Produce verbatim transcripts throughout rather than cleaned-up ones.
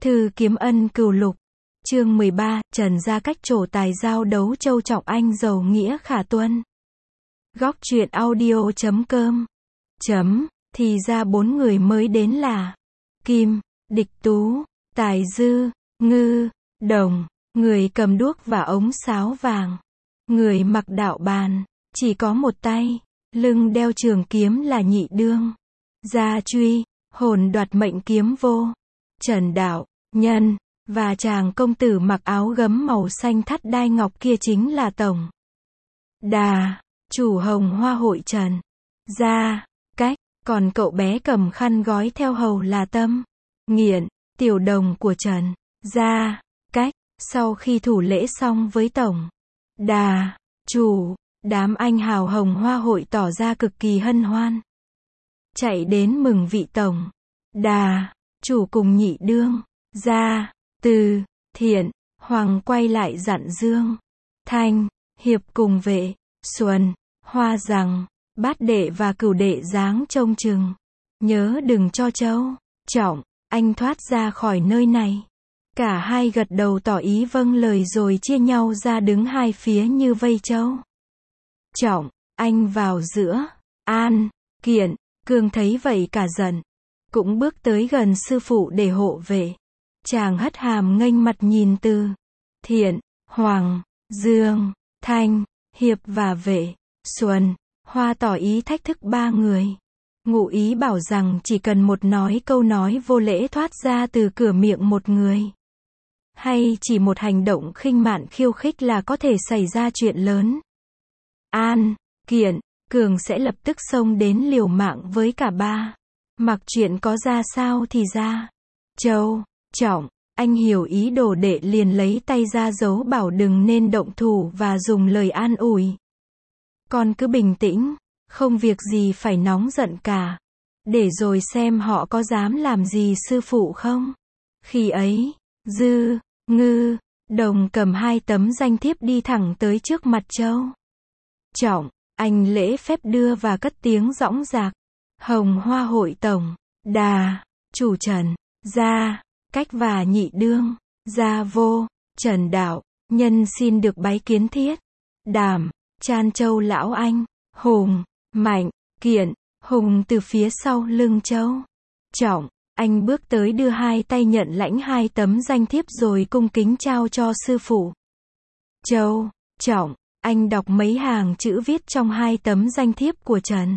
Thư Kiếm Ân Cửu Lục. Chương mười ba, Trần gia cách trổ tài giao đấu Châu Trọng Anh giàu nghĩa khả tuân. Góc truyện audio chấm com. Chấm, thì ra bốn người mới đến là Kim, Địch Tú, Tài Dư, Ngư, Đồng, người cầm đuốc và ống sáo vàng. Người mặc đạo bàn, chỉ có một tay, lưng đeo trường kiếm là Nhị Đương. Gia truy, hồn đoạt mệnh kiếm vô. Trần Đạo, Nhân, và chàng công tử mặc áo gấm màu xanh thắt đai ngọc kia chính là Tổng Đà, chủ Hồng Hoa hội Trần Gia Cách, còn cậu bé cầm khăn gói theo hầu là Tâm Nghiện, tiểu đồng của Trần Gia Cách. Sau khi thủ lễ xong với Tổng Đà, chủ, đám anh hào Hồng Hoa hội tỏ ra cực kỳ hân hoan, chạy đến mừng vị Tổng Đà, chủ cùng Nhị Đương, Gia, Từ, Thiện, Hoàng quay lại dặn Dương, Thanh, Hiệp cùng Vệ, Xuân, Hoa rằng, Bát đệ và Cửu đệ dáng trông chừng, nhớ đừng cho Châu Trọng Anh thoát ra khỏi nơi này. Cả hai gật đầu tỏ ý vâng lời rồi chia nhau ra đứng hai phía như vây Châu Trọng Anh vào giữa. An, Kiện, Cương thấy vậy cả giận, cũng bước tới gần sư phụ để hộ vệ. Chàng hất hàm nghênh mặt nhìn Từ, Thiện, Hoàng, Dương, Thanh, Hiệp và Vệ, Xuân, Hoa tỏ ý thách thức ba người. Ngụ ý bảo rằng chỉ cần một nói câu nói vô lễ thoát ra từ cửa miệng một người, hay chỉ một hành động khinh mạn khiêu khích là có thể xảy ra chuyện lớn. An, Kiện, Cường sẽ lập tức xông đến liều mạng với cả ba. Mặc chuyện có ra sao thì ra. Châu Trọng Anh hiểu ý đồ đệ liền lấy tay ra dấu bảo đừng nên động thủ và dùng lời an ủi. Con cứ bình tĩnh, không việc gì phải nóng giận cả. Để rồi xem họ có dám làm gì sư phụ không. Khi ấy, Dư, Ngư, Đồng cầm hai tấm danh thiếp đi thẳng tới trước mặt Châu Trọng. Anh lễ phép đưa và cất tiếng dõng dạc. Hồng Hoa hội Tổng Đà, chủ Trần Gia Cách và Nhị Đương, Gia vô, Trần Đạo, Nhân xin được bái kiến Thiết, Đàm, Chan Châu lão anh, Hùng, Mạnh, Kiện. Hùng từ phía sau lưng Châu Trọng Anh bước tới đưa hai tay nhận lãnh hai tấm danh thiếp rồi cung kính trao cho sư phụ. Châu Trọng Anh đọc mấy hàng chữ viết trong hai tấm danh thiếp của Trần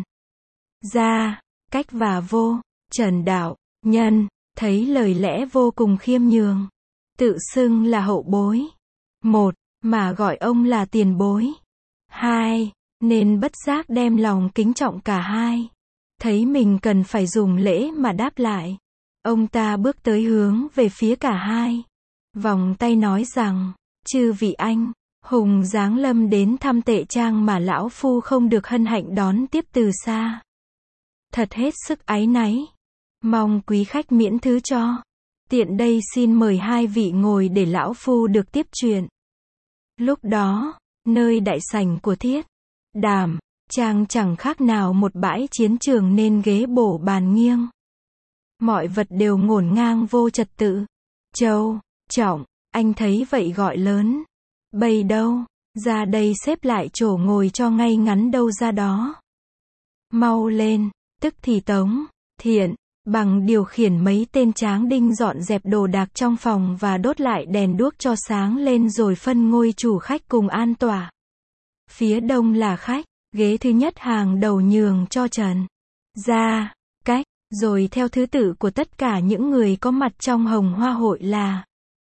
Gia Cách và vô, Trần Đạo, Nhân, thấy lời lẽ vô cùng khiêm nhường. Tự xưng là hậu bối. Một, mà gọi ông là tiền bối. Hai, nên bất giác đem lòng kính trọng cả hai. Thấy mình cần phải dùng lễ mà đáp lại. Ông ta bước tới hướng về phía cả hai. Vòng tay nói rằng, chư vị anh, Hùng giáng lâm đến thăm Tệ Trang mà lão phu không được hân hạnh đón tiếp từ xa. Thật hết sức áy náy. Mong quý khách miễn thứ cho. Tiện đây xin mời hai vị ngồi để lão phu được tiếp chuyện. Lúc đó, nơi đại sảnh của Thiết, Đàm, Trang chẳng khác nào một bãi chiến trường nên ghế bổ bàn nghiêng. Mọi vật đều ngổn ngang vô trật tự. Châu Trọng Anh thấy vậy gọi lớn. Bầy đâu, ra đây xếp lại chỗ ngồi cho ngay ngắn đâu ra đó. Mau lên. Tức thì Tống, Thiện, Bằng điều khiển mấy tên tráng đinh dọn dẹp đồ đạc trong phòng và đốt lại đèn đuốc cho sáng lên rồi phân ngôi chủ khách cùng an tọa. Phía đông là khách, ghế thứ nhất hàng đầu nhường cho Trần Gia Cách, rồi theo thứ tự của tất cả những người có mặt trong Hồng Hoa hội là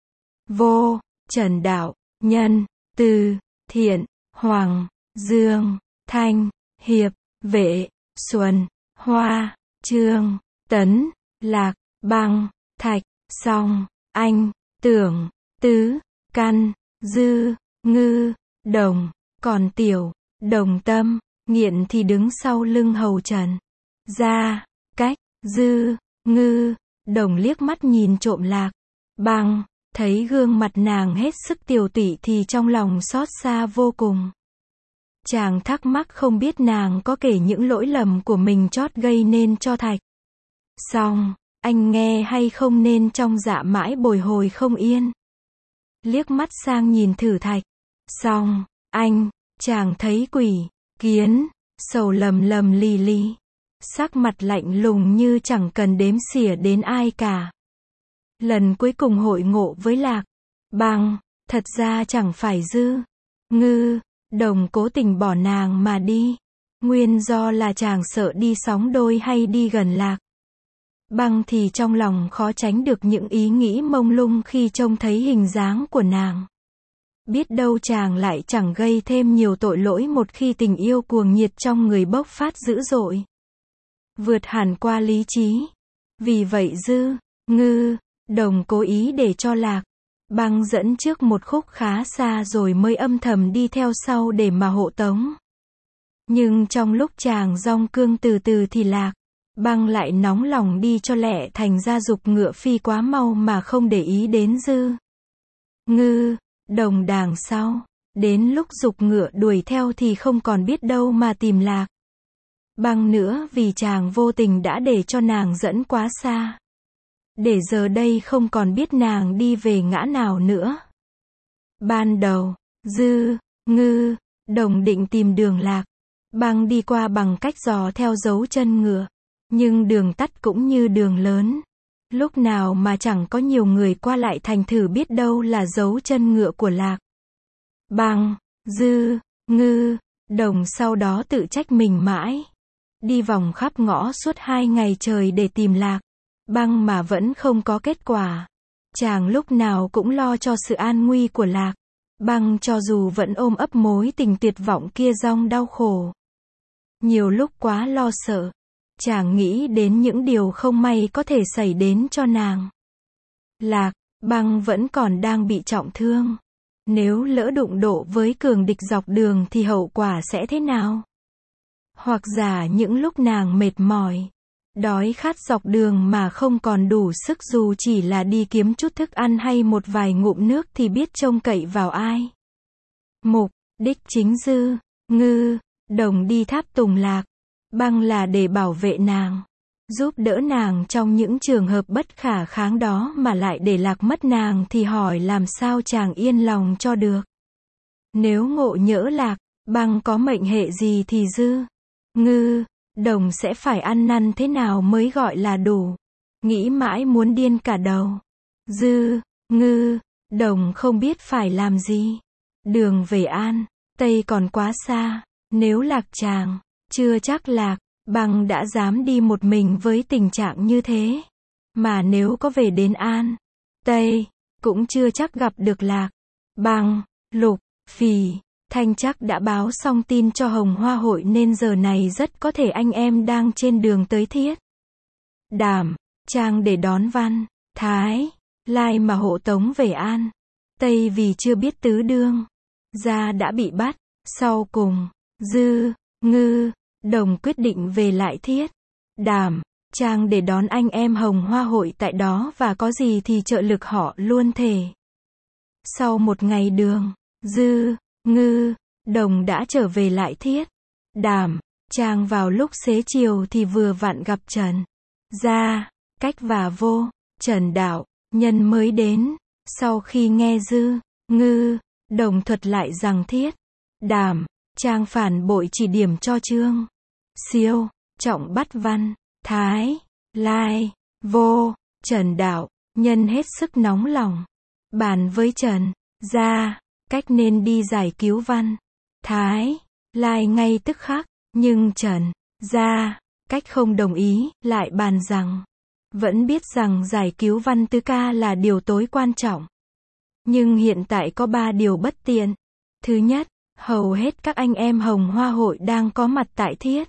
Vô, Trần Đạo, Nhân, Từ, Thiện, Hoàng, Dương, Thanh, Hiệp, Vệ, Xuân, Hoa, Trương, Tấn, Lạc, Băng, Thạch, Song, Anh, Tưởng, Tứ, Căn, Dư, Ngư, Đồng, còn Tiểu, Đồng Tâm, Nghiện thì đứng sau lưng hầu Trần Gia Cách. Dư, Ngư, Đồng liếc mắt nhìn trộm Lạc, Băng, thấy gương mặt nàng hết sức tiều tụy thì trong lòng xót xa vô cùng. Chàng thắc mắc không biết nàng có kể những lỗi lầm của mình chót gây nên cho Thạch Song, Anh nghe hay không nên trong dạ mãi bồi hồi không yên. Liếc mắt sang nhìn thử thạch. Xong, anh, chàng thấy quỷ, kiến, sầu lầm lầm lì lì. Sắc mặt lạnh lùng như chẳng cần đếm xỉa đến ai cả. Lần cuối cùng hội ngộ với Lạc Băng, thật ra chẳng phải Dư, Ngư, Đồng cố tình bỏ nàng mà đi. Nguyên do là chàng sợ đi sóng đôi hay đi gần Lạc Băng thì trong lòng khó tránh được những ý nghĩ mông lung khi trông thấy hình dáng của nàng. Biết đâu chàng lại chẳng gây thêm nhiều tội lỗi một khi tình yêu cuồng nhiệt trong người bốc phát dữ dội, vượt hẳn qua lý trí. Vì vậy Dư, Ngư, Đồng cố ý để cho Lạc Băng dẫn trước một khúc khá xa rồi mới âm thầm đi theo sau để mà hộ tống. Nhưng trong lúc chàng dong cương từ từ thì Lạc Băng lại nóng lòng đi cho lẹ, thành ra giục ngựa phi quá mau mà không để ý đến Dư, Ngư, Đồng đằng sau. Đến lúc giục ngựa đuổi theo thì không còn biết đâu mà tìm Lạc Băng nữa, vì chàng vô tình đã để cho nàng dẫn quá xa. Để giờ đây không còn biết nàng đi về ngã nào nữa. Ban đầu, Dư, Ngư, Đồng định tìm đường Lạc Băng đi qua bằng cách dò theo dấu chân ngựa. Nhưng đường tắt cũng như đường lớn. Lúc nào mà chẳng có nhiều người qua lại, thành thử biết đâu là dấu chân ngựa của Lạc Băng. Dư, Ngư, Đồng sau đó tự trách mình mãi. Đi vòng khắp ngõ suốt hai ngày trời để tìm Lạc Băng mà vẫn không có kết quả. Chàng lúc nào cũng lo cho sự an nguy của Lạc Băng, cho dù vẫn ôm ấp mối tình tuyệt vọng kia dòng đau khổ. Nhiều lúc quá lo sợ, chàng nghĩ đến những điều không may có thể xảy đến cho nàng. Lạc Băng vẫn còn đang bị trọng thương. Nếu lỡ đụng độ với cường địch dọc đường thì hậu quả sẽ thế nào? Hoặc giả những lúc nàng mệt mỏi, đói khát dọc đường mà không còn đủ sức dù chỉ là đi kiếm chút thức ăn hay một vài ngụm nước thì biết trông cậy vào ai? Mục đích chính Dư, Ngư, Đồng đi tháp tùng Lạc Băng là để bảo vệ nàng, giúp đỡ nàng trong những trường hợp bất khả kháng đó, mà lại để Lạc mất nàng thì hỏi làm sao chàng yên lòng cho được. Nếu ngộ nhỡ Lạc Băng có mệnh hệ gì thì Dư, Ngư, Đồng sẽ phải ăn năn thế nào mới gọi là đủ. Nghĩ mãi muốn điên cả đầu. Dư, Ngư, Đồng không biết phải làm gì. Đường về An Tây còn quá xa. Nếu Lạc chàng, chưa chắc Lạc Băng đã dám đi một mình với tình trạng như thế. Mà nếu có về đến An Tây, cũng chưa chắc gặp được Lạc Băng. Lục, Phì, Thanh chắc đã báo xong tin cho Hồng Hoa hội nên giờ này rất có thể anh em đang trên đường tới Thiết Đảm, Trang để đón Văn, Thái, Lai mà hộ tống về An Tây, vì chưa biết tứ đương gia đã bị bắt. Sau cùng, Dư, Ngư, Đồng quyết định về lại Thiết Đảm, Trang để đón anh em Hồng Hoa hội tại đó và có gì thì trợ lực họ luôn thể. Sau một ngày đường, Dư, Ngư, Đồng đã trở về lại Thiết Đảm, Trang vào lúc xế chiều thì vừa vặn gặp Trần Gia, Cách và Vô, Trần đạo nhân mới đến. Sau khi nghe Dư, Ngư, Đồng thuật lại rằng Thiết Đảm, Trang phản bội chỉ điểm cho Trương Siêu, Trọng bắt Văn, Thái, Lai, Vô, Trần đạo nhân hết sức nóng lòng, bàn với Trần Gia, Cách nên đi giải cứu Văn, Thái, Lai ngay tức khắc. Nhưng Trần Gia, Cách không đồng ý, lại bàn rằng vẫn biết rằng giải cứu Văn Tứ Ca là điều tối quan trọng. Nhưng hiện tại có ba điều bất tiện. Thứ nhất, hầu hết các anh em Hồng Hoa hội đang có mặt tại Thiết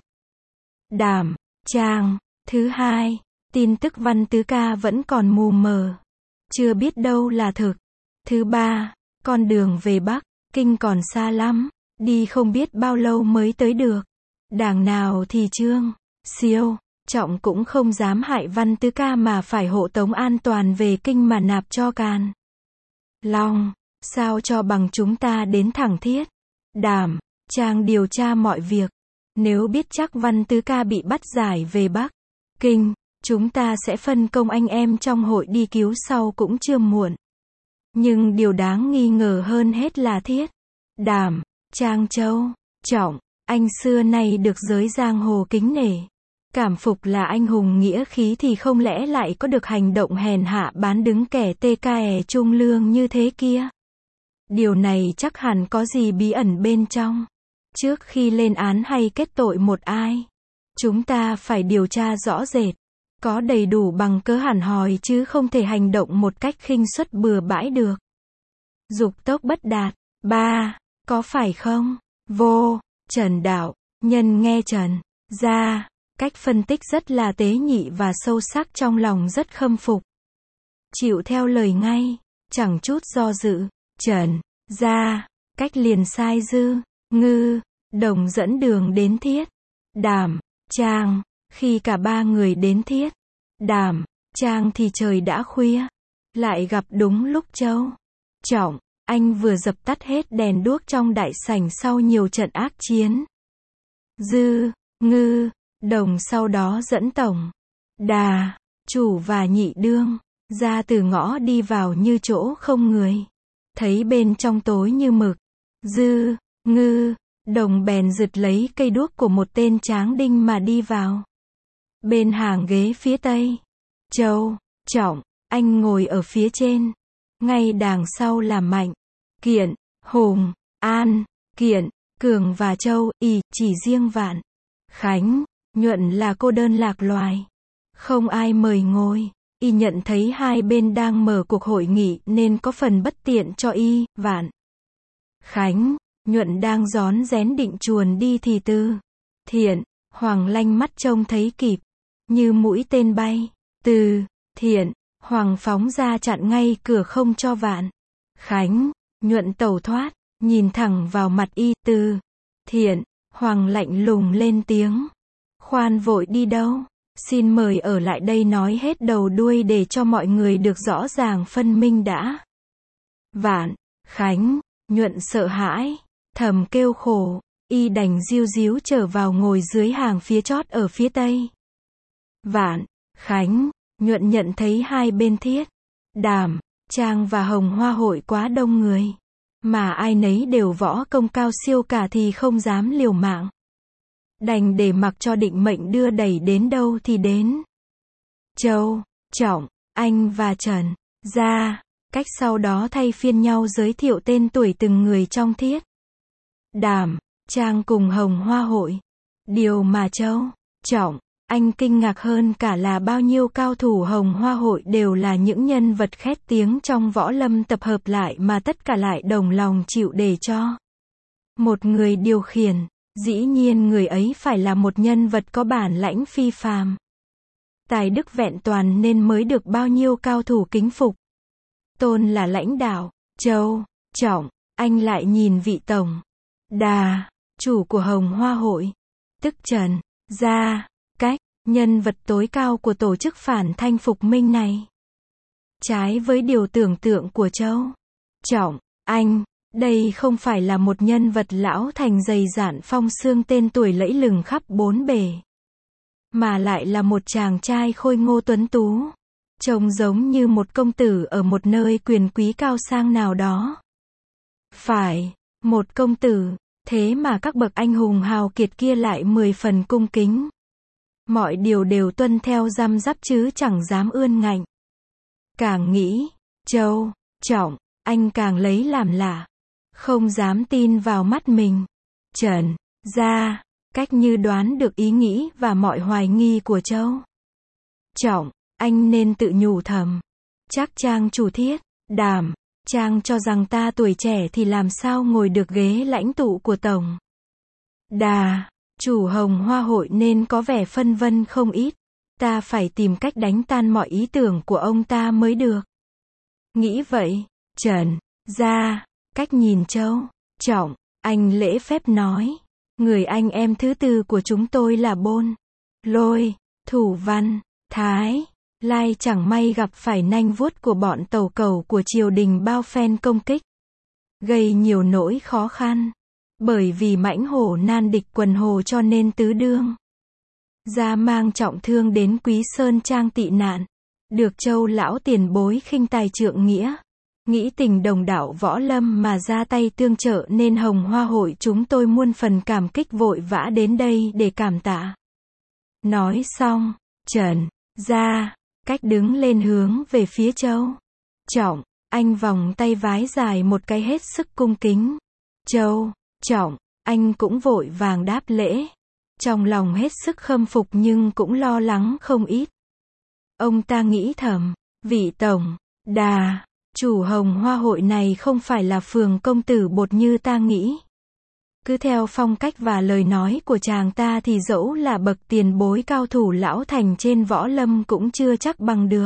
Đảm, Trang. Thứ hai, tin tức Văn Tứ Ca vẫn còn mù mờ, chưa biết đâu là thực. Thứ ba, con đường về Bắc Kinh còn xa lắm, đi không biết bao lâu mới tới được. Đảng nào thì Trương Siêu, Trọng cũng không dám hại Văn Tứ Ca mà phải hộ tống an toàn về Kinh mà nạp cho Càn Long. Sao cho bằng chúng ta đến thẳng Thiết Đảm, Trang điều tra mọi việc. Nếu biết chắc Văn Tứ Ca bị bắt giải về Bắc Kinh, Chúng ta sẽ phân công anh em trong hội đi cứu sau cũng chưa muộn. Nhưng điều đáng nghi ngờ hơn hết là Thiết, Đàm, Trang Châu, Trọng, anh xưa nay được giới giang hồ kính nể. Cảm phục là anh hùng nghĩa khí thì không lẽ lại có được hành động hèn hạ bán đứng kẻ tê ca è trung lương như thế kia. Điều này chắc hẳn có gì bí ẩn bên trong. Trước khi lên án hay kết tội một ai, chúng ta phải điều tra rõ rệt, có đầy đủ bằng cớ hẳn hoi chứ không thể hành động một cách khinh suất bừa bãi được. Dục tốc bất đạt. Ba. Có phải không? Vô. Trần Đạo. Nhân nghe Trần Gia Cách phân tích rất là tế nhị và sâu sắc, trong lòng rất khâm phục. Chịu theo lời ngay, chẳng chút do dự. Trần Gia Cách liền sai Dư, Ngư, Đồng dẫn đường đến Thiết, Đàm, Trang. Khi cả ba người đến Thiết, Đàm, Trang thì trời đã khuya. Lại gặp đúng lúc Châu, Trọng, anh vừa dập tắt hết đèn đuốc trong đại sảnh sau nhiều trận ác chiến. Dư, Ngư, Đồng sau đó dẫn Tổng, Đà, Chủ và Nhị Đương ra từ ngõ đi vào như chỗ không người. Thấy bên trong tối như mực, Dư, Ngư, Đồng bèn giật lấy cây đuốc của một tên tráng đinh mà đi vào. Bên hàng ghế phía tây, Châu, Trọng, anh ngồi ở phía trên. Ngay đằng sau là Mạnh, Kiện, Hùng, An, Kiện, Cường và Châu. Y chỉ riêng Vạn, Khánh, Nhuận là cô đơn lạc loài, không ai mời ngồi. Y nhận thấy hai bên đang mở cuộc hội nghị nên có phần bất tiện cho Y. Vạn, Khánh, Nhuận đang rón rén định chuồn đi thì Từ Thiện, Hoàng lanh mắt trông thấy kịp, như mũi tên bay. Từ Thiện, Hoàng phóng ra chặn ngay cửa không cho Vạn, Khánh, Nhuận tẩu thoát. Nhìn thẳng vào mặt Y. Từ Thiện, Hoàng lạnh lùng lên tiếng. Khoan vội đi đâu? Xin mời ở lại đây nói hết đầu đuôi để cho mọi người được rõ ràng phân minh đã. Vạn, Khánh, Nhuận sợ hãi, thầm kêu khổ. Y đành díu díu trở vào ngồi dưới hàng phía chót ở phía tây. Vạn, Khánh, Nhuận nhận thấy hai bên Thiết, Đàm, Trang và Hồng Hoa hội quá đông người, mà ai nấy đều võ công cao siêu cả thì không dám liều mạng. Đành để mặc cho định mệnh đưa đẩy đến đâu thì đến. Châu, Trọng, anh và Trần Gia Cách sau đó thay phiên nhau giới thiệu tên tuổi từng người trong Thiết, Đàm, Trang cùng Hồng Hoa hội. Điều mà Châu, Trọng, anh kinh ngạc hơn cả là bao nhiêu cao thủ Hồng Hoa hội đều là những nhân vật khét tiếng trong võ lâm tập hợp lại mà tất cả lại đồng lòng chịu để cho một người điều khiển. Dĩ nhiên người ấy phải là một nhân vật có bản lãnh phi phàm, tài đức vẹn toàn nên mới được bao nhiêu cao thủ kính phục, tôn là lãnh đạo. Châu, Trọng, anh lại nhìn vị Tổng, Đà, chủ của Hồng Hoa hội, tức Trần Gia Cách, nhân vật tối cao của tổ chức phản thanh phục minh này. Trái với điều tưởng tượng của Châu, Trọng, anh, đây không phải là một nhân vật lão thành dày dạn phong xương tên tuổi lẫy lừng khắp bốn bề, mà lại là một chàng trai khôi ngô tuấn tú, trông giống như một công tử ở một nơi quyền quý cao sang nào đó. Phải, một công tử, thế mà các bậc anh hùng hào kiệt kia lại mười phần cung kính. Mọi điều đều tuân theo răm rắp chứ chẳng dám ươn ngạnh. Càng nghĩ, Châu, Trọng, anh càng lấy làm lạ, không dám tin vào mắt mình. Trần Gia Cách như đoán được ý nghĩ và mọi hoài nghi của Châu, Trọng, anh nên tự nhủ thầm. Chắc Trang chủ Thiết, Đàm, Trang cho rằng ta tuổi trẻ thì làm sao ngồi được ghế lãnh tụ của Tổng Đà, chủ Hồng Hoa hội nên có vẻ phân vân không ít. Ta phải tìm cách đánh tan mọi ý tưởng của ông ta mới được. Nghĩ vậy, Trần Gia Cách nhìn Châu, Trọng, anh lễ phép nói. Người anh em thứ tư của chúng tôi là Bôn, Lôi, Thủ Văn, Thái, Lai chẳng may gặp phải nanh vuốt của bọn tàu cầu của triều đình bao phen công kích, gây nhiều nỗi khó khăn. Bởi vì mãnh hổ nan địch quần hồ cho nên tứ đương Gia mang trọng thương đến Quý Sơn Trang tị nạn. Được Châu lão tiền bối khinh tài trượng nghĩa. Nghĩ tình đồng đạo võ lâm mà ra tay tương trợ nên Hồng Hoa hội chúng tôi muôn phần cảm kích vội vã đến đây để cảm tạ. Nói xong, Trần Gia Cách đứng lên hướng về phía Châu Trọng, anh vòng tay vái dài một cái hết sức cung kính. Châu Trọng, anh cũng vội vàng đáp lễ. Trong lòng hết sức khâm phục nhưng cũng lo lắng không ít. Ông ta nghĩ thầm, vị tổng đà chủ Hồng Hoa hội này không phải là Phường công tử bột như ta nghĩ. Cứ theo phong cách và lời nói của chàng ta thì dẫu là bậc tiền bối cao thủ lão thành trên võ lâm cũng chưa chắc bằng được.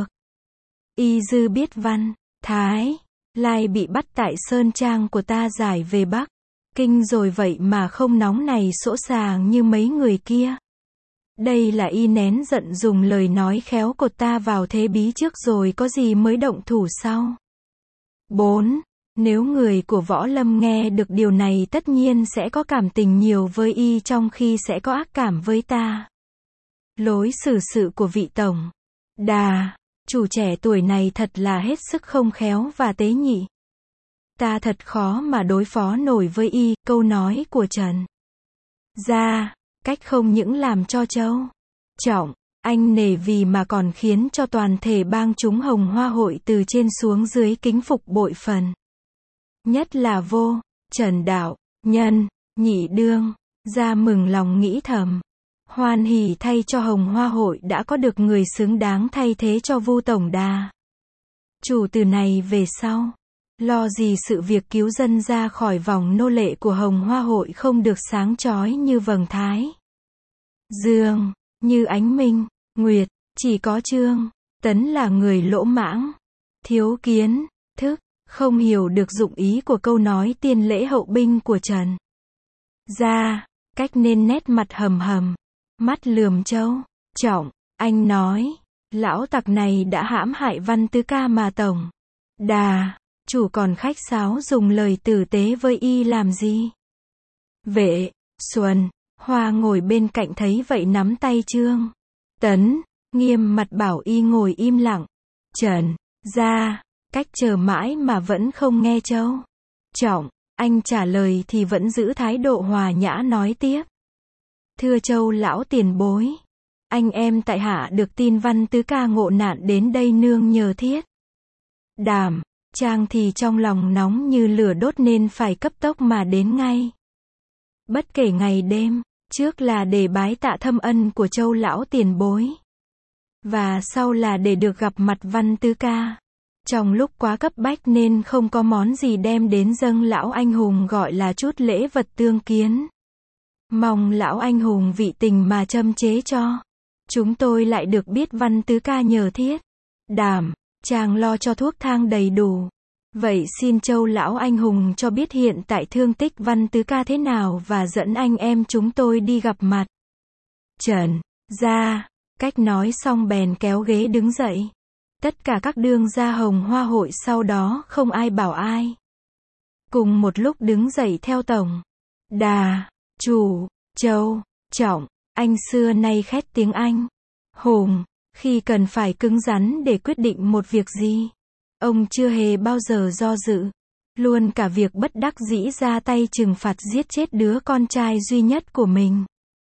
Y dư biết văn, thái, lai bị bắt tại Sơn Trang của ta giải về Bắc Kinh rồi vậy mà không nóng này sỗ sàng như mấy người kia. Đây là y nén giận dùng lời nói khéo cột ta vào thế bí trước rồi có gì mới động thủ sau. bốn. Nếu người của võ lâm nghe được điều này tất nhiên sẽ có cảm tình nhiều với y trong khi sẽ có ác cảm với ta. Lối xử sự của vị tổng đà chủ trẻ tuổi này thật là hết sức không khéo và tế nhị. Ta thật khó mà đối phó nổi với y. Câu nói của Trần Gia Cách không những làm cho Châu Trọng anh nể vì mà còn khiến cho toàn thể bang chúng Hồng Hoa hội từ trên xuống dưới kính phục bội phần. Nhất là vô Trần đạo nhân nhị đương Gia mừng lòng nghĩ thầm, hoan hỉ thay cho Hồng Hoa hội đã có được người xứng đáng thay thế cho Vu tổng đà chủ. Từ này về sau, lo gì sự việc cứu dân ra khỏi vòng nô lệ của Hồng Hoa hội không được sáng chói như vầng thái dương, như ánh minh nguyệt. Chỉ có Trương Tấn là người lỗ mãng, thiếu kiến thức, không hiểu được dụng ý của câu nói tiên lễ hậu binh của Trần Gia Cách nên nét mặt hầm hầm, mắt lườm Châu Trọng. Anh nói, lão tặc này đã hãm hại Văn Tứ ca mà tổng đà chủ còn khách sáo dùng lời tử tế với y làm gì? Vệ Xuân Hoa ngồi bên cạnh thấy vậy nắm tay Trương Tấn, nghiêm mặt bảo y ngồi im lặng. Trần Gia Cách chờ mãi mà vẫn không nghe Châu Trọng anh trả lời thì vẫn giữ thái độ hòa nhã nói tiếp. Thưa Châu lão tiền bối, anh em tại hạ được tin Văn Tứ ca ngộ nạn đến đây nương nhờ thiết Đàm Trang thì trong lòng nóng như lửa đốt nên phải cấp tốc mà đến ngay. Bất kể ngày đêm, trước là để bái tạ thâm ân của Châu lão tiền bối, và sau là để được gặp mặt Văn Tứ ca. Trong lúc quá cấp bách nên không có món gì đem đến dâng lão anh hùng gọi là chút lễ vật tương kiến. Mong lão anh hùng vị tình mà châm chế cho. Chúng tôi lại được biết Văn Tứ ca nhờ thiết Đàm Chàng lo cho thuốc thang đầy đủ. Vậy xin Châu lão anh hùng cho biết hiện tại thương tích Văn Tứ ca thế nào và dẫn anh em chúng tôi đi gặp mặt. Trần Gia Cách nói xong bèn kéo ghế đứng dậy. Tất cả các đương gia Hồng Hoa hội sau đó không ai bảo ai. Cùng một lúc đứng dậy theo tổng đà chủ Châu Trọng. Anh xưa nay khét tiếng Anh hùng, khi cần phải cứng rắn để quyết định một việc gì, ông chưa hề bao giờ do dự, luôn cả việc bất đắc dĩ ra tay trừng phạt giết chết đứa con trai duy nhất của mình.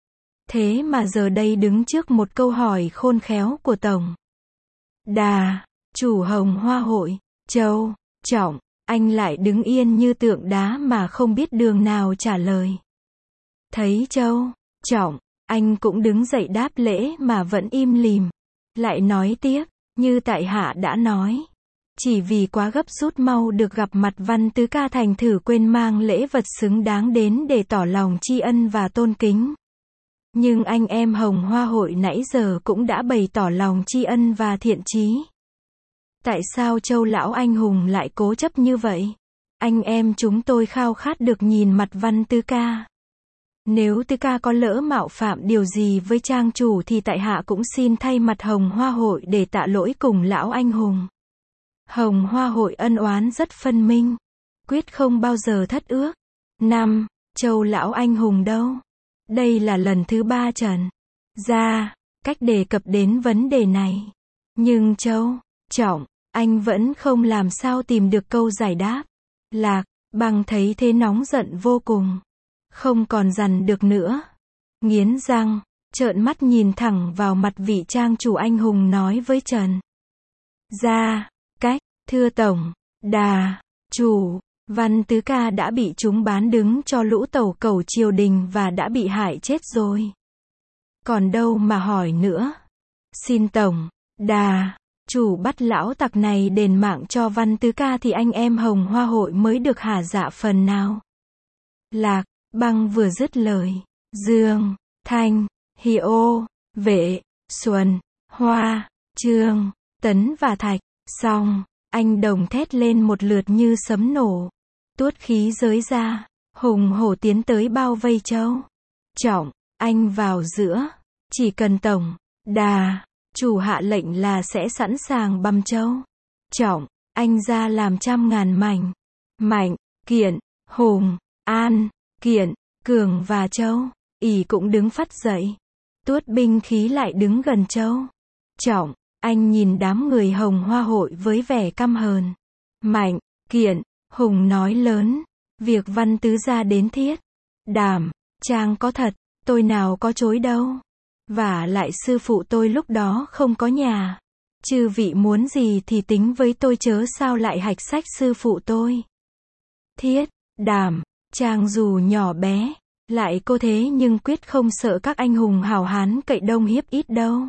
Thế mà giờ đây đứng trước một câu hỏi khôn khéo của tổng đà chủ Hồng Hoa hội Châu Trọng, anh lại đứng yên như tượng đá mà không biết đường nào trả lời. Thấy Châu Trọng, anh cũng đứng dậy đáp lễ mà vẫn im lìm. Lại nói tiếp, như tại hạ đã nói, chỉ vì quá gấp rút mau được gặp mặt Văn Tứ ca thành thử quên mang lễ vật xứng đáng đến để tỏ lòng tri ân và tôn kính. Nhưng anh em Hồng Hoa hội nãy giờ cũng đã bày tỏ lòng tri ân và thiện chí. Tại sao Châu lão anh hùng lại cố chấp như vậy? Anh em chúng tôi khao khát được nhìn mặt Văn Tứ ca. Nếu Tứ ca có lỡ mạo phạm điều gì với trang chủ thì tại hạ cũng xin thay mặt Hồng Hoa hội để tạ lỗi cùng lão anh hùng. Hồng Hoa hội ân oán rất phân minh, quyết không bao giờ thất ước. năm. Châu lão anh hùng đâu? Đây là lần thứ ba Trần Gia Cách đề cập đến vấn đề này. Nhưng Châu Trọng Anh vẫn không làm sao tìm được câu giải đáp. Lạc Băng thấy thế nóng giận vô cùng. Không còn dằn được nữa. Nghiến răng, trợn mắt nhìn thẳng vào mặt vị trang chủ anh hùng nói với Trần Gia Cách, thưa Tổng Đà Chủ, Văn Tứ Ca đã bị chúng bán đứng cho lũ tẩu cẩu triều đình và đã bị hại chết rồi. Còn đâu mà hỏi nữa. Xin Tổng Đà Chủ bắt lão tặc này đền mạng cho Văn Tứ Ca thì anh em Hồng Hoa hội mới được hả dạ phần nào. Lạc Băng vừa dứt lời, Dương, Thanh, Hiô, Vệ, Xuân, Hoa, Trương, Tấn và Thạch, xong, anh đồng thét lên một lượt như sấm nổ. Tuốt khí giới ra, hùng hổ tiến tới bao vây Châu Trọng Anh vào giữa. Chỉ cần Tổng Đà Chủ hạ lệnh là sẽ sẵn sàng băm Châu Trọng Anh ra làm trăm ngàn mảnh. Mạnh, Kiện, Hùng, An, Kiện, Cường và Châu ỷ cũng đứng phắt dậy. Tuốt binh khí lại đứng gần Châu Trọng Anh nhìn đám người Hồng Hoa hội với vẻ căm hờn. Mạnh, Kiện, Hùng nói lớn. Việc Văn Tứ gia đến Thiết Đảm Trang có thật, tôi nào có chối đâu. Vả lại sư phụ tôi lúc đó không có nhà. Chư vị muốn gì thì tính với tôi chớ sao lại hạch sách sư phụ tôi. Thiết Đảm Trang dù nhỏ bé, lại cô thế nhưng quyết không sợ các anh hùng hào hán cậy đông hiếp ít đâu.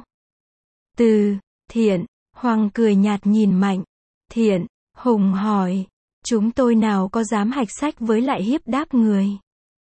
Từ Thiện Hoàng cười nhạt nhìn Mạnh, Thiện, Hùng hỏi. Chúng tôi nào có dám hạch sách với lại hiếp đáp người.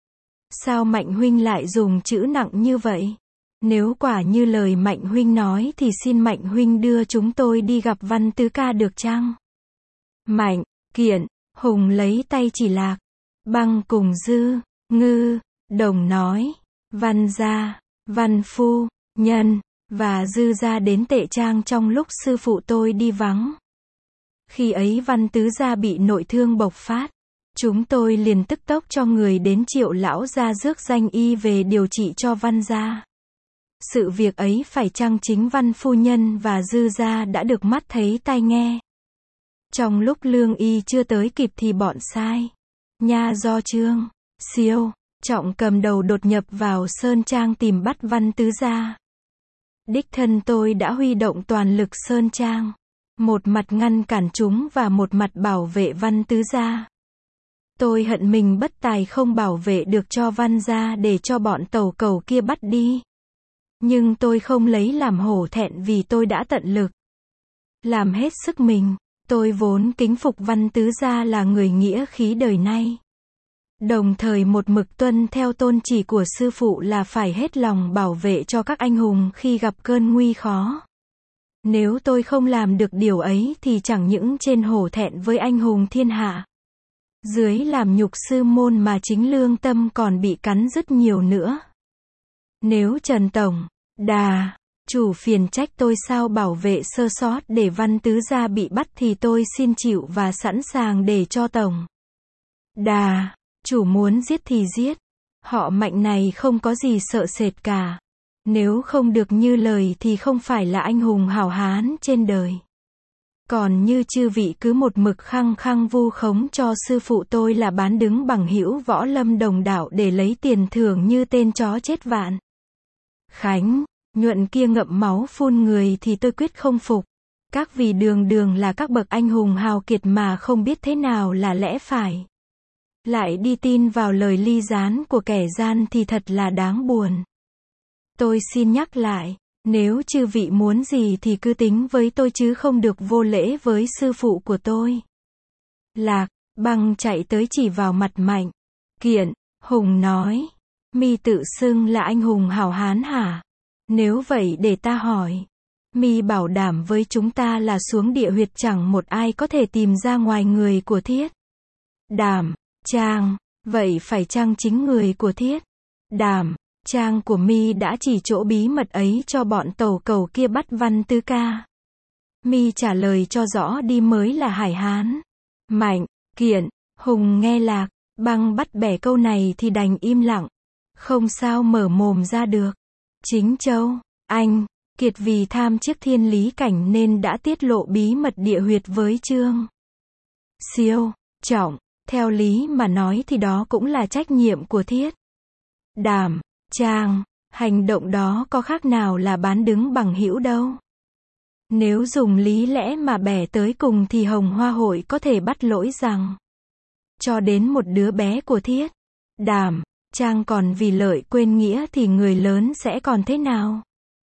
Sao Mạnh huynh lại dùng chữ nặng như vậy? Nếu quả như lời Mạnh huynh nói thì xin Mạnh huynh đưa chúng tôi đi gặp Văn Tứ Ca được chăng? Mạnh, Kiện, Hùng lấy tay chỉ Lạc Băng cùng Dư, Ngư, Đồng nói. Văn gia, Văn phu nhân và Dư gia đến Tệ Trang trong lúc sư phụ tôi đi vắng. Khi ấy Văn Tứ gia bị nội thương bộc phát. Chúng tôi liền tức tốc cho người đến Triệu lão gia rước danh y về điều trị cho Văn gia. Sự việc ấy phải chăng chính Văn phu nhân và Dư gia đã được mắt thấy tai nghe. Trong lúc lương y chưa tới kịp thì bọn sai nha do Trương Siêu Trọng cầm đầu đột nhập vào Sơn Trang tìm bắt Văn Tứ gia. Đích thân tôi đã huy động toàn lực Sơn Trang, một mặt ngăn cản chúng và một mặt bảo vệ Văn Tứ gia. Tôi hận mình bất tài không bảo vệ được cho Văn gia để cho bọn tàu cầu kia bắt đi. Nhưng tôi không lấy làm hổ thẹn vì tôi đã tận lực làm hết sức mình. Tôi vốn kính phục Văn Tứ gia là người nghĩa khí đời nay. Đồng thời một mực tuân theo tôn chỉ của sư phụ là phải hết lòng bảo vệ cho các anh hùng khi gặp cơn nguy khó. Nếu tôi không làm được điều ấy thì chẳng những trên hổ thẹn với anh hùng thiên hạ, dưới làm nhục sư môn mà chính lương tâm còn bị cắn rứt nhiều nữa. Nếu Trần Tổng Đà Chủ phiền trách tôi sao bảo vệ sơ sót để Văn Tứ gia bị bắt thì tôi xin chịu và sẵn sàng để cho Tổng Đà Chủ muốn giết thì giết. Họ Mạnh này không có gì sợ sệt cả. Nếu không được như lời thì không phải là anh hùng hảo hán trên đời. Còn như chư vị cứ một mực khăng khăng vu khống cho sư phụ tôi là bán đứng bằng hữu võ lâm đồng đạo để lấy tiền thưởng như tên chó chết vạn Khánh, nhuận kia ngậm máu phun người thì tôi quyết không phục. Các vị đường đường là các bậc anh hùng hào kiệt mà không biết thế nào là lẽ phải. Lại đi tin vào lời ly gián của kẻ gian thì thật là đáng buồn. Tôi xin nhắc lại, nếu chư vị muốn gì thì cứ tính với tôi chứ không được vô lễ với sư phụ của tôi. Lạc Băng chạy tới chỉ vào mặt Mạnh, Kiện, Hùng nói. Mi tự xưng là anh hùng hảo hán hả? Nếu vậy để ta hỏi. Mi bảo đảm với chúng ta là xuống địa huyệt chẳng một ai có thể tìm ra ngoài người của Thiết Đảm Trang. Vậy phải chăng chính người của Thiết Đảm Trang của Mi đã chỉ chỗ bí mật ấy cho bọn tàu cầu kia bắt Văn Tứ ca? Mi trả lời cho rõ đi mới là hải hán. Mạnh, Kiện, Hùng nghe Lạc Băng bắt bẻ câu này thì đành im lặng, không sao mở mồm ra được. Chính Châu, Anh, Kiệt vì tham chiếc thiên lý cảnh nên đã tiết lộ bí mật địa huyệt với Trương Siêu, Trọng. Theo lý mà nói thì đó cũng là trách nhiệm của Thiết, Đàm, Trang. Hành động đó có khác nào là bán đứng bằng hữu đâu. Nếu dùng lý lẽ mà bẻ tới cùng thì Hồng Hoa Hội có thể bắt lỗi rằng cho đến một đứa bé của Thiết, Đàm, Trang còn vì lợi quên nghĩa thì người lớn sẽ còn thế nào?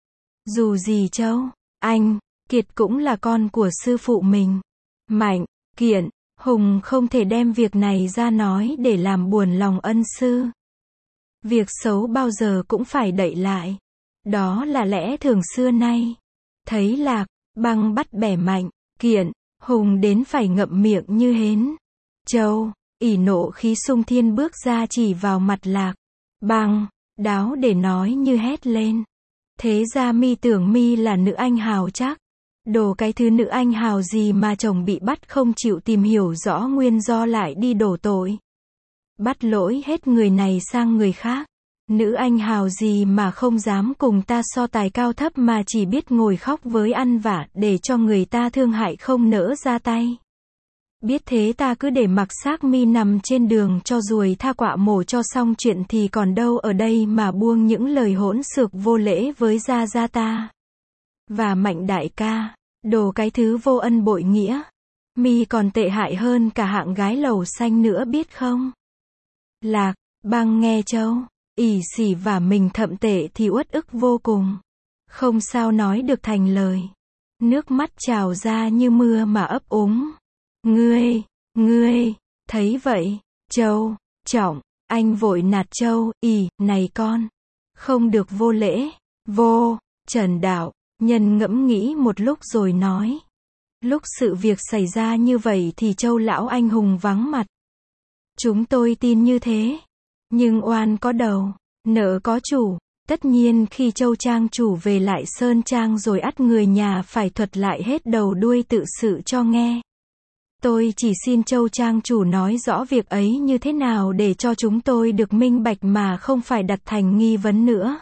Dù gì Châu, Anh, Kiệt cũng là con của sư phụ mình. Mạnh, Kiện, Hùng không thể đem việc này ra nói để làm buồn lòng ân sư. Việc xấu bao giờ cũng phải đậy lại. Đó là lẽ thường xưa nay. Thấy Lạc, Băng bắt bẻ Mạnh, Kiện, Hùng đến phải ngậm miệng như hến. Châu, ỷ nộ khí xung thiên bước ra chỉ vào mặt Lạc, Băng, đáo để nói như hét lên. Thế ra mi tưởng mi là nữ anh hào chắc. Đồ cái thứ nữ anh hào gì mà chồng bị bắt không chịu tìm hiểu rõ nguyên do lại đi đổ tội. Bắt lỗi hết người này sang người khác. Nữ anh hào gì mà không dám cùng ta so tài cao thấp mà chỉ biết ngồi khóc với ăn vạ để cho người ta thương hại không nỡ ra tay. Biết thế ta cứ để mặc xác mi nằm trên đường cho ruồi tha quạ mổ cho xong chuyện thì còn đâu ở đây mà buông những lời hỗn xược vô lễ với gia gia ta. Và Mạnh đại ca, đồ cái thứ vô ân bội nghĩa. Mi còn tệ hại hơn cả hạng gái lầu xanh nữa biết không? Lạc, Băng nghe Châu, ỷ xỉ và mình thậm tệ thì uất ức vô cùng. Không sao nói được thành lời. Nước mắt trào ra như mưa mà ấp úng. Ngươi, ngươi, thấy vậy, Châu, Trọng, Anh vội nạt Châu, ỉ, này con, không được vô lễ, vô, Trần Đạo, Nhân ngẫm nghĩ một lúc rồi nói. Lúc sự việc xảy ra như vậy thì Châu lão anh hùng vắng mặt. Chúng tôi tin như thế. Nhưng oan có đầu, nợ có chủ. Tất nhiên khi Châu Trang chủ về lại Sơn Trang rồi ắt người nhà phải thuật lại hết đầu đuôi tự sự cho nghe. Tôi chỉ xin Châu Trang chủ nói rõ việc ấy như thế nào để cho chúng tôi được minh bạch mà không phải đặt thành nghi vấn nữa.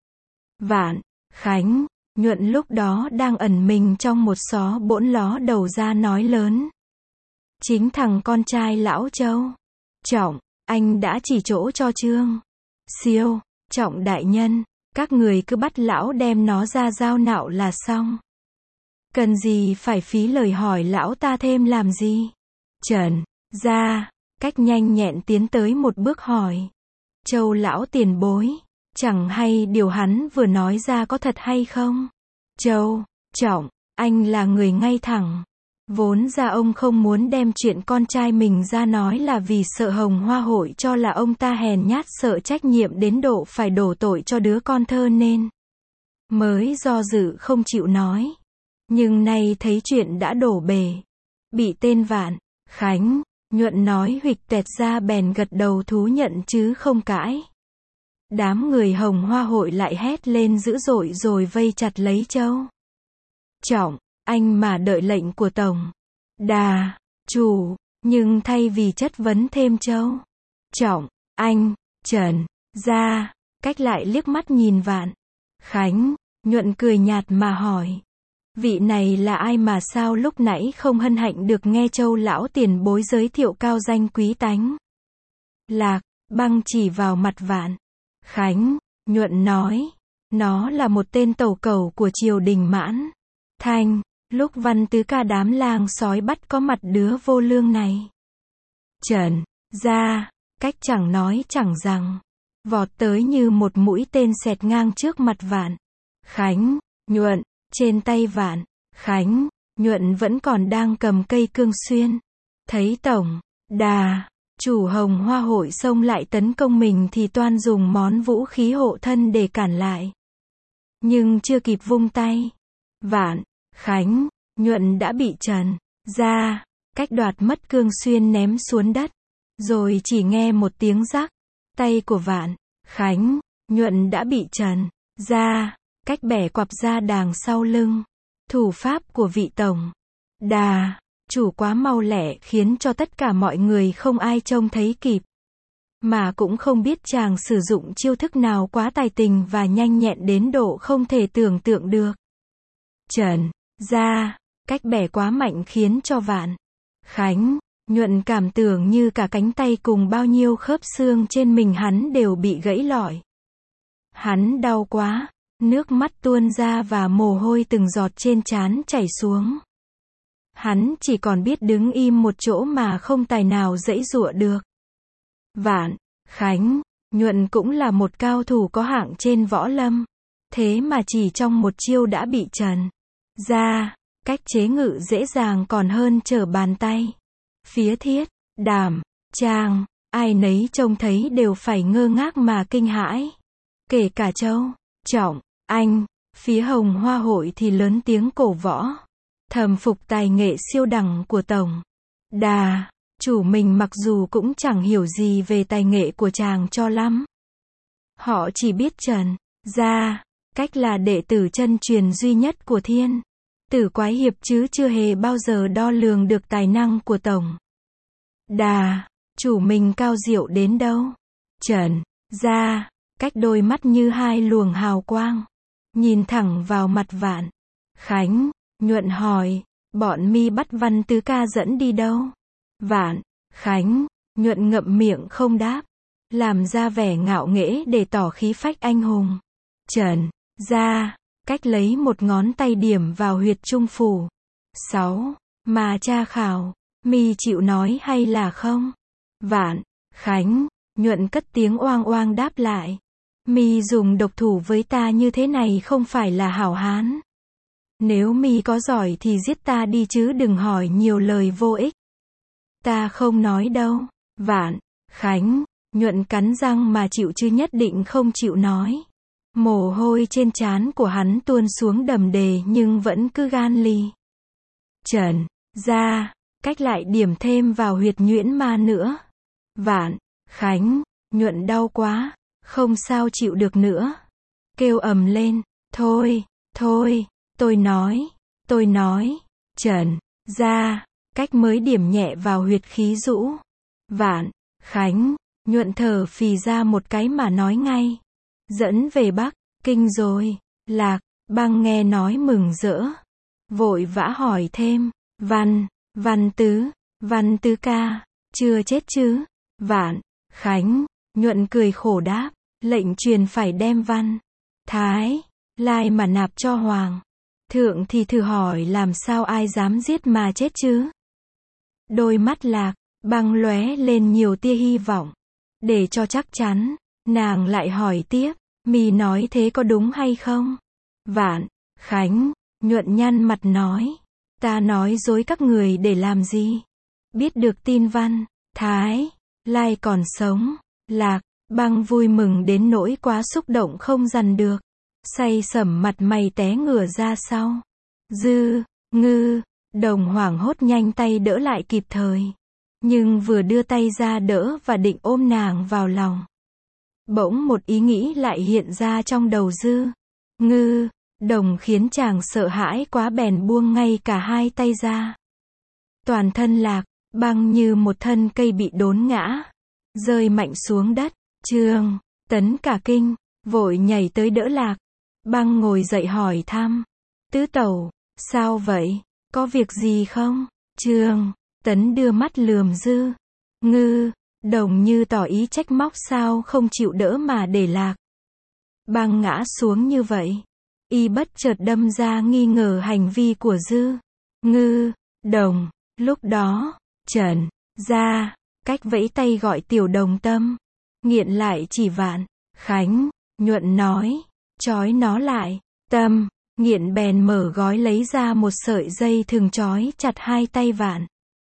Vạn, Khánh, Nhuận lúc đó đang ẩn mình trong một xó bỗn ló đầu ra nói lớn. Chính thằng con trai lão Châu, Trọng, anh đã chỉ chỗ cho Trương Siêu, Trọng đại nhân, các người cứ bắt lão đem nó ra giao nạo là xong. Cần gì phải phí lời hỏi lão ta thêm làm gì? Trần, ra, cách nhanh nhẹn tiến tới một bước hỏi. Châu lão tiền bối, chẳng hay điều hắn vừa nói ra có thật hay không? Châu, Trọng, anh là người ngay thẳng. Vốn ra ông không muốn đem chuyện con trai mình ra nói là vì sợ Hồng Hoa Hội cho là ông ta hèn nhát sợ trách nhiệm đến độ phải đổ tội cho đứa con thơ nên mới do dự không chịu nói. Nhưng nay thấy chuyện đã đổ bể, bị tên Vạn, Khánh, Nhuận nói huỵch toẹt ra bèn gật đầu thú nhận chứ không cãi. Đám người Hồng Hoa Hội lại hét lên dữ dội rồi vây chặt lấy Châu Trọng, anh mà đợi lệnh của Tổng Đà chủ, nhưng thay vì chất vấn thêm Châu Trọng, anh, Trần, ra, cách lại liếc mắt nhìn Vạn, Khánh, Nhuận cười nhạt mà hỏi. Vị này là ai mà sao lúc nãy không hân hạnh được nghe Châu lão tiền bối giới thiệu cao danh quý tánh? Lạc, Băng chỉ vào mặt Vạn, Khánh, Nhuận nói, nó là một tên tẩu cầu của triều đình Mãn Thanh, lúc Văn Tứ ca đám lang sói bắt có mặt đứa vô lương này. Trần, ra, cách chẳng nói chẳng rằng, vọt tới như một mũi tên xẹt ngang trước mặt Vạn, Khánh, Nhuận. Trên tay Vạn, Khánh, Nhuận vẫn còn đang cầm cây cương xuyên. Thấy Tổng Đà chủ Hồng Hoa Hội xông lại tấn công mình thì toan dùng món vũ khí hộ thân để cản lại. Nhưng chưa kịp vung tay, Vạn, Khánh, Nhuận đã bị Trần, ra, cách đoạt mất cương xuyên ném xuống đất. Rồi chỉ nghe một tiếng rắc, tay của Vạn, Khánh, Nhuận đã bị Trần, ra, cách bẻ quặp ra đàng sau lưng. Thủ pháp của vị Tổng Đà chủ quá mau lẹ khiến cho tất cả mọi người không ai trông thấy kịp. mà cũng không biết chàng sử dụng chiêu thức nào quá tài tình và nhanh nhẹn đến độ không thể tưởng tượng được. Trần Gia Cách bẻ quá mạnh khiến cho Vạn Khánh Nhuận cảm tưởng như cả cánh tay cùng bao nhiêu khớp xương trên mình hắn đều bị gãy lỏi. Hắn đau quá, nước mắt tuôn ra và mồ hôi từng giọt trên trán chảy xuống. Hắn chỉ còn biết đứng im một chỗ mà không tài nào giãy giụa được. Vạn Khánh Nhuận cũng là một cao thủ có hạng trên võ lâm, thế mà chỉ trong một chiêu đã bị Trần Gia Cách chế ngự dễ dàng còn hơn trở bàn tay. Phía Thiết Đảm Trang, ai nấy trông thấy đều phải ngơ ngác mà kinh hãi. Kể cả Châu Trọng Anh, phía Hồng Hoa hội thì lớn tiếng cổ võ, thầm phục tài nghệ siêu đẳng của tổng đà chủ mình, mặc dù cũng chẳng hiểu gì về tài nghệ của chàng cho lắm. Họ chỉ biết Trần Gia Cách là đệ tử chân truyền duy nhất của Thiên Tử Quái Hiệp chứ chưa hề bao giờ đo lường được tài năng của tổng đà chủ mình cao diệu đến đâu. Trần Gia Cách đôi mắt như hai luồng hào quang, nhìn thẳng vào mặt Vạn Khánh. Nhuận hỏi, bọn mi bắt Văn Tứ Ca dẫn đi đâu? Vạn Khánh Nhuận ngậm miệng không đáp, làm ra vẻ ngạo nghễ để tỏ khí phách anh hùng. Trần Gia Cách lấy một ngón tay điểm vào huyệt trung phủ. Sáu. Mà cha khảo, mi chịu nói hay là không? Vạn Khánh Nhuận cất tiếng oang oang đáp lại, mi dùng độc thủ với ta như thế này không phải là hảo hán. Nếu mi có giỏi thì giết ta đi chứ đừng hỏi nhiều lời vô ích. Ta không nói đâu. Vạn Khánh Nhuận cắn răng mà chịu chứ nhất định không chịu nói. Mồ hôi trên trán của hắn tuôn xuống đầm đề nhưng vẫn cứ gan lì. Trần Gia Cách lại điểm thêm vào huyệt nhuyễn ma nữa. Vạn Khánh Nhuận đau quá, không sao chịu được nữa, kêu ầm lên, thôi, thôi, tôi nói, tôi nói. Trần Gia Cách mới điểm nhẹ vào huyệt khí rũ. Vạn Khánh Nhuận thở phì ra một cái mà nói ngay, dẫn về Bắc Kinh rồi. Lạc Băng nghe nói mừng rỡ, vội vã hỏi thêm, Văn, Văn Tứ, Văn Tứ Ca, chưa chết chứ? Vạn Khánh Nhuận cười khổ đáp, lệnh truyền phải đem Văn Thái Lai mà nạp cho Hoàng thượng thì thử hỏi làm sao ai dám giết mà chết chứ? Đôi mắt Lạc Băng lóe lên nhiều tia hy vọng. Để cho chắc chắn, nàng lại hỏi tiếp, mi nói thế có đúng hay không? Vạn Khánh Nhuận nhăn mặt nói, ta nói dối các người để làm gì? Biết được tin Văn Thái Lai còn sống. Lạc Băng vui mừng đến nỗi quá xúc động không dằn được, say sẩm mặt mày té ngửa ra sau. Dư Ngư Đồng hoảng hốt nhanh tay đỡ lại kịp thời, nhưng vừa đưa tay ra đỡ và định ôm nàng vào lòng, bỗng một ý nghĩ lại hiện ra trong đầu Dư Ngư Đồng khiến chàng sợ hãi quá bèn buông ngay cả hai tay ra. Toàn thân Lạc Băng như một thân cây bị đốn ngã, rơi mạnh xuống đất. Trương Tấn cả kinh, vội nhảy tới đỡ Lạc Băng ngồi dậy hỏi thăm, tứ tẩu, sao vậy, có việc gì không? Trương Tấn đưa mắt lườm Dư Ngư Đồng như tỏ ý trách móc sao không chịu đỡ mà để Lạc Băng ngã xuống như vậy. Y bất chợt đâm ra nghi ngờ hành vi của Dư Ngư Đồng. Lúc đó, Trần Gia Cách vẫy tay gọi Tiểu Đồng Tâm, nghiện lại chỉ Vạn Khánh. Nhuận nói, trói nó lại. Tâm nghiện bèn mở gói lấy ra một sợi dây thừng trói chặt hai tay Vạn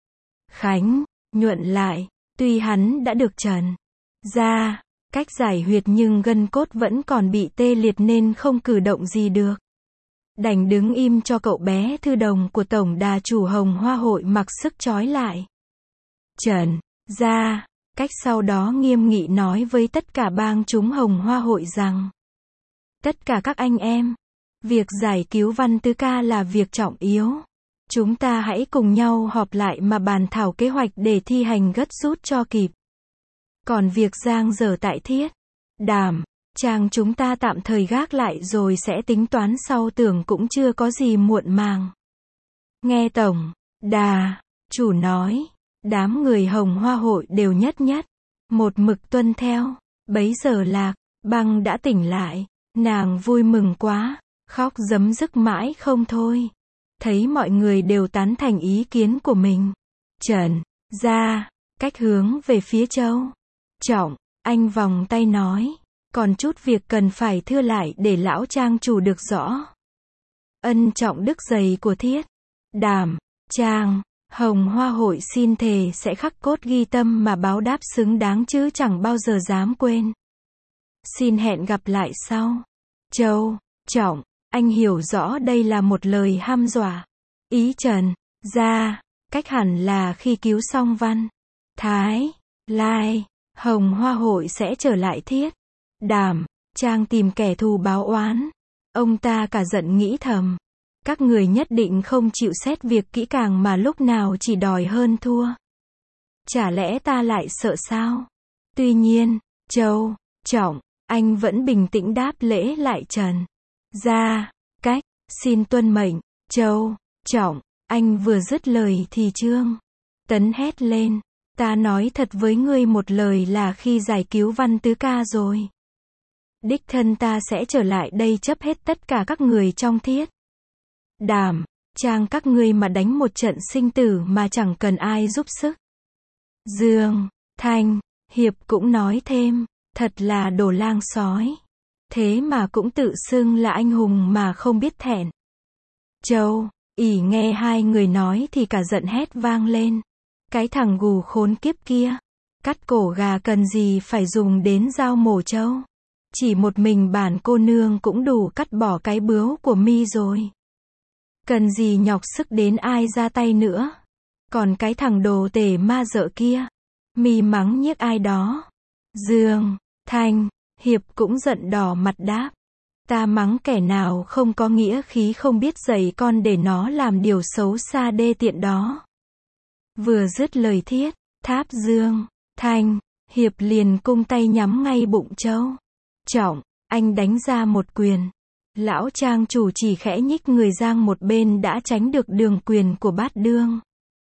Khánh. Nhuận lại, tuy hắn đã được Trần Gia Cách giải huyệt nhưng gân cốt vẫn còn bị tê liệt nên không cử động gì được. Đành đứng im cho cậu bé Thư Đồng của tổng đà chủ Hồng Hoa hội mặc sức trói lại. Trần Gia Cách sau đó nghiêm nghị nói với tất cả bang chúng Hồng Hoa hội rằng, tất cả các anh em, việc giải cứu Văn Tứ Ca là việc trọng yếu. Chúng ta hãy cùng nhau họp lại mà bàn thảo kế hoạch để thi hành gấp rút cho kịp. Còn việc giang dở tại Thiết Đàm Trang chúng ta tạm thời gác lại rồi sẽ tính toán sau, tưởng cũng chưa có gì muộn màng. Nghe Tổng Đà chủ nói, đám người Hồng Hoa hội đều nhất nhất một mực tuân theo. Bấy giờ Lạc Băng đã tỉnh lại, nàng vui mừng quá, khóc rấm rức mãi không thôi. Thấy mọi người đều tán thành ý kiến của mình, Trần ra cách hướng về phía Châu Trọng, anh vòng tay nói, còn chút việc cần phải thưa lại để lão trang chủ được rõ. Ân trọng đức dày của Thiết Đàm Trang, Hồng Hoa hội xin thề sẽ khắc cốt ghi tâm mà báo đáp xứng đáng chứ chẳng bao giờ dám quên. Xin hẹn gặp lại sau. Châu Trọng, anh hiểu rõ đây là một lời hăm dọa. Ý Trần ra cách hẳn là khi cứu xong Văn Thái Lai, Hồng Hoa hội sẽ trở lại Thiết Đàm Trang tìm kẻ thù báo oán. Ông ta cả giận nghĩ thầm, các người nhất định không chịu xét việc kỹ càng mà lúc nào chỉ đòi hơn thua. Chả lẽ ta lại sợ sao? Tuy nhiên, Châu Trọng, anh vẫn bình tĩnh đáp lễ lại Trần ra cách, xin tuân mệnh. Châu Trọng, anh vừa dứt lời thì Trương Tấn hét lên, ta nói thật với ngươi một lời là khi giải cứu Văn Tứ ca rồi, đích thân ta sẽ trở lại đây chấp hết tất cả các người trong Thiết Đàm Trang các ngươi mà đánh một trận sinh tử mà chẳng cần ai giúp sức. Dương Thanh Hiệp cũng nói thêm, thật là đồ lang sói, thế mà cũng tự xưng là anh hùng mà không biết thẹn. Châu ỉ nghe hai người nói thì cả giận hét vang lên, cái thằng gù khốn kiếp kia, cắt cổ gà cần gì phải dùng đến dao mổ trâu, chỉ một mình bản cô nương cũng đủ cắt bỏ cái bướu của mi rồi, cần gì nhọc sức đến ai ra tay nữa. Còn cái thằng đồ tể ma dợ kia, mi mắng nhiếc ai đó. Dương Thanh Hiệp cũng giận đỏ mặt đáp, ta mắng kẻ nào không có nghĩa khí, không biết dạy con để nó làm điều xấu xa đê tiện đó. Vừa dứt lời Thiết Tháp Dương Thanh Hiệp liền cung tay nhắm ngay bụng Châu Trọng, anh đánh ra một quyền. Lão trang chủ chỉ khẽ nhích người sang một bên đã tránh được đường quyền của Bát Đương